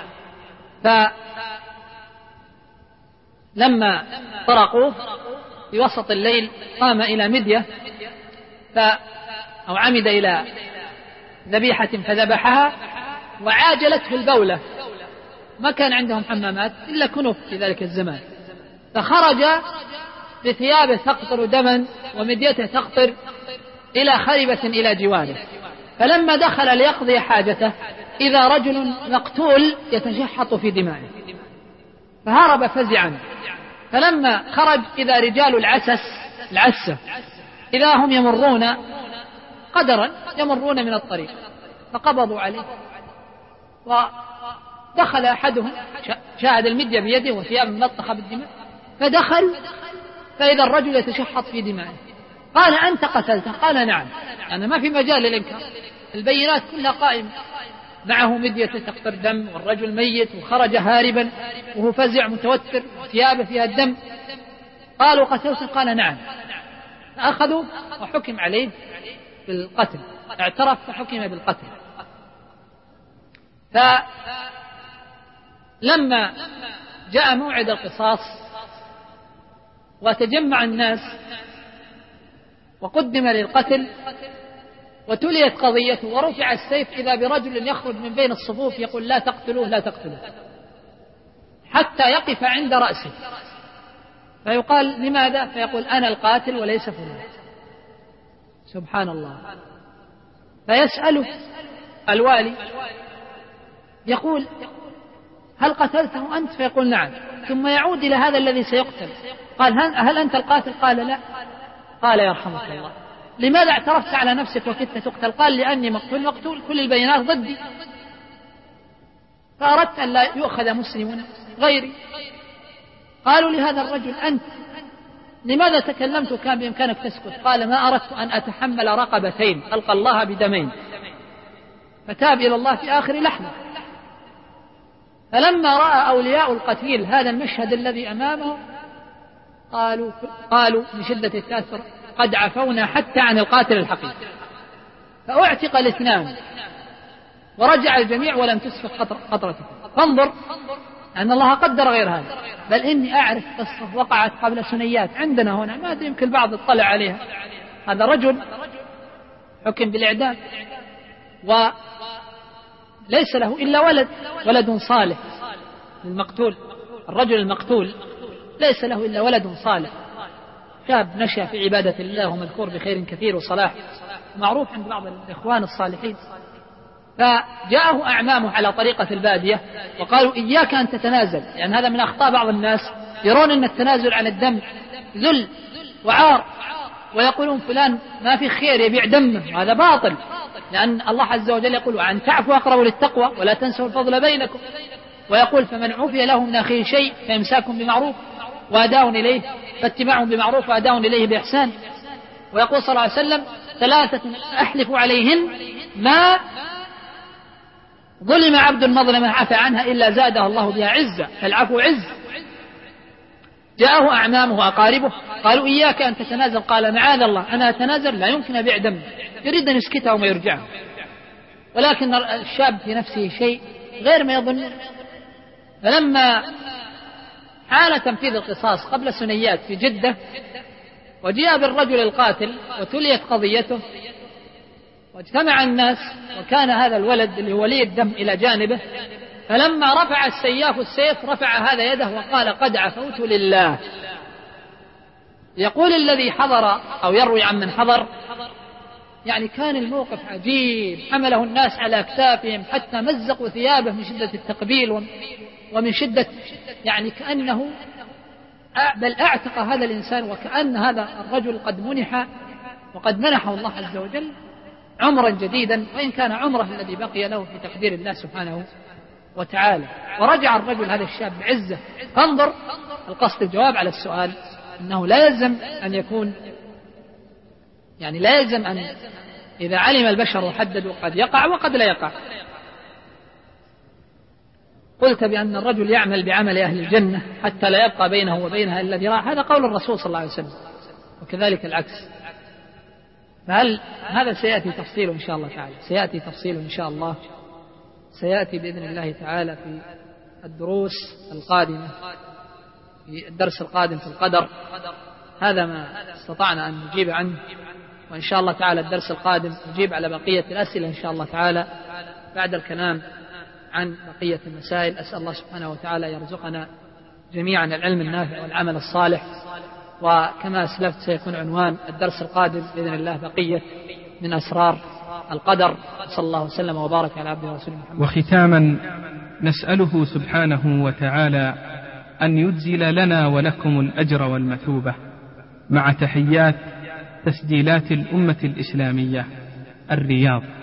فلما طرقوه في وسط الليل قام إلى مدية ف أو عمد إلى ذبيحة فذبحها وعاجلته البولة، ما كان عندهم حمامات إلا كنف في ذلك الزمان، فخرج بثيابه تقطر دما ومديته تقطر إلى خربة إلى جواره، فلما دخل ليقضي حاجته إذا رجل مقتول يتشحط في دمائه، فهرب فزعا. فلما خرج إذا رجال العسس العسة إذا هم يمرون قدرا يمرون من الطريق، فقبضوا عليه، ودخل أحدهم شاهد المدية بيده وثياب ملطخة بالدماء، فدخل فإذا الرجل يتشحط في دمائه، قال: أنت قتلته؟ قال: نعم. أنا ما في مجال للإنكار، البينات كلها قائمة، معه مدية تقطر دم والرجل ميت وخرج هاربا وهو فزع متوتر وثيابه فيها الدم. قالوا: قتلته؟ قال: نعم. فأخذوا وحكم عليه بالقتل، اعترف فحكم بالقتل. فلما جاء موعد القصاص وتجمع الناس وقدم للقتل وتليت قضيته ورفع السيف، إذا برجل يخرج من بين الصفوف يقول لا تقتلوه لا تقتلوه، حتى يقف عند رأسه فيقال لماذا؟ فيقول أنا القاتل وليس فلان. سبحان الله. فيسأله الوالي يقول هل قتلته أنت؟ فيقول نعم. ثم يعود إلى هذا الذي سيقتل قال هل أنت القاتل؟ قال لا. قال يرحمك الله، لماذا اعترفت على نفسك وكدت تقتل؟ قال لأني مقتول مقتول، كل البينات ضدي، فأردت أن لا يؤخذ مسلم غيري. قالوا لهذا الرجل أنت لماذا تكلمت وكان بإمكانك تسكت؟ قال ما أردت أن أتحمل رقبتين ألقى الله بدمين، فتاب إلى الله في آخر لحظة. فلما رأى أولياء القتيل هذا المشهد الذي أمامه قالوا قالوا بشدة التأثر قد عفونا حتى عن القاتل الحقيقي. فأعتق الاثنان ورجع الجميع ولم تسفك قطرة. فانظر أن الله قدر غير هذا. بل إني أعرف قصة وقعت قبل سنيات عندنا هنا، ما أدري يمكن البعض اطلع عليها. هذا رجل حكم بالإعدام وليس له إلا ولد ولد صالح للمقتول. الرجل المقتول ليس له إلا ولد صالح، شاب نشأ في عبادة الله ومذكور بخير كثير وصلاح معروف عند بعض الإخوان الصالحين. فجاءه أعمامه على طريقة البادية وقالوا إياك أن تتنازل، لأن يعني هذا من أخطاء بعض الناس، يرون أن التنازل عن الدم ذل وعار، ويقولون فلان ما في خير يبيع دمه، وهذا باطل، لأن الله عز وجل يقول وأن تعفوا أقرب للتقوى ولا تنسوا الفضل بينكم، ويقول فمن عفي له من أخيه شيء فإمساك بمعروف وأداء إليه فاتباع بمعروف وأداء إليه بإحسان. ويقول صلى الله عليه وسلم ثلاثة أحلف عليهن ما ظلم عبد مظلمة عفى عنها إلا زاده الله بها عزة، فالعفو عز. جاءه أعمامه وأقاربه قالوا إياك أن تتنازل، قال معاذ الله أنا أتنازل، لا يمكن أبيع دم، يريد أن يسكته وما يرجعه، ولكن الشاب في نفسه شيء غير ما يظن. فلما حال تنفيذ القصاص قبل سنيات في جدة وجاء بالرجل القاتل وتليت قضيته واجتمع الناس، وكان هذا الولد اللي هو ولي الدم إلى جانبه، فلما رفع السياف السيف رفع هذا يده وقال قد عفوت لله. يقول الذي حضر أو يروي عن من حضر يعني كان الموقف عجيب، حمله الناس على أكتافهم حتى مزقوا ثيابه من شدة التقبيل ومن شدة يعني كأنه بل أعتق هذا الإنسان، وكأن هذا الرجل قد منح وقد منحه الله عز وجل عمرا جديدا، وإن كان عمره الذي بقي له في تقدير الله سبحانه وتعالى. ورجع الرجل هذا الشاب بعزة. فانظر القصد الجواب على السؤال أنه لا يلزم أن يكون يعني لا يلزم أن إذا علم البشر وحددوا قد يقع وقد لا يقع. قلت بأن الرجل يعمل بعمل أهل الجنة حتى لا يبقى بينه وبينها إلا ذراع، هذا قول الرسول صلى الله عليه وسلم، وكذلك العكس. فهل هذا سيأتي تفصيل إن شاء الله تعالى، سيأتي تفصيل إن شاء الله، سيأتي بإذن الله تعالى في الدروس القادمة، في الدرس القادم في القدر. هذا ما استطعنا أن نجيب عنه، وإن شاء الله تعالى الدرس القادم نجيب على بقية الأسئلة إن شاء الله تعالى بعد الكلام عن بقية المسائل. أسأل الله سبحانه وتعالى يرزقنا جميعا العلم النافع والعمل الصالح. وكما أسلفت سيكون عنوان الدرس القادم بإذن الله بقية من أسرار القدر. صلى الله وسلم وبارك على عبده ورسوله محمد. وختاما نسأله سبحانه وتعالى أن يجزل لنا ولكم الأجر والمثوبة، مع تحيات تسجيلات الأمة الإسلامية الرياض.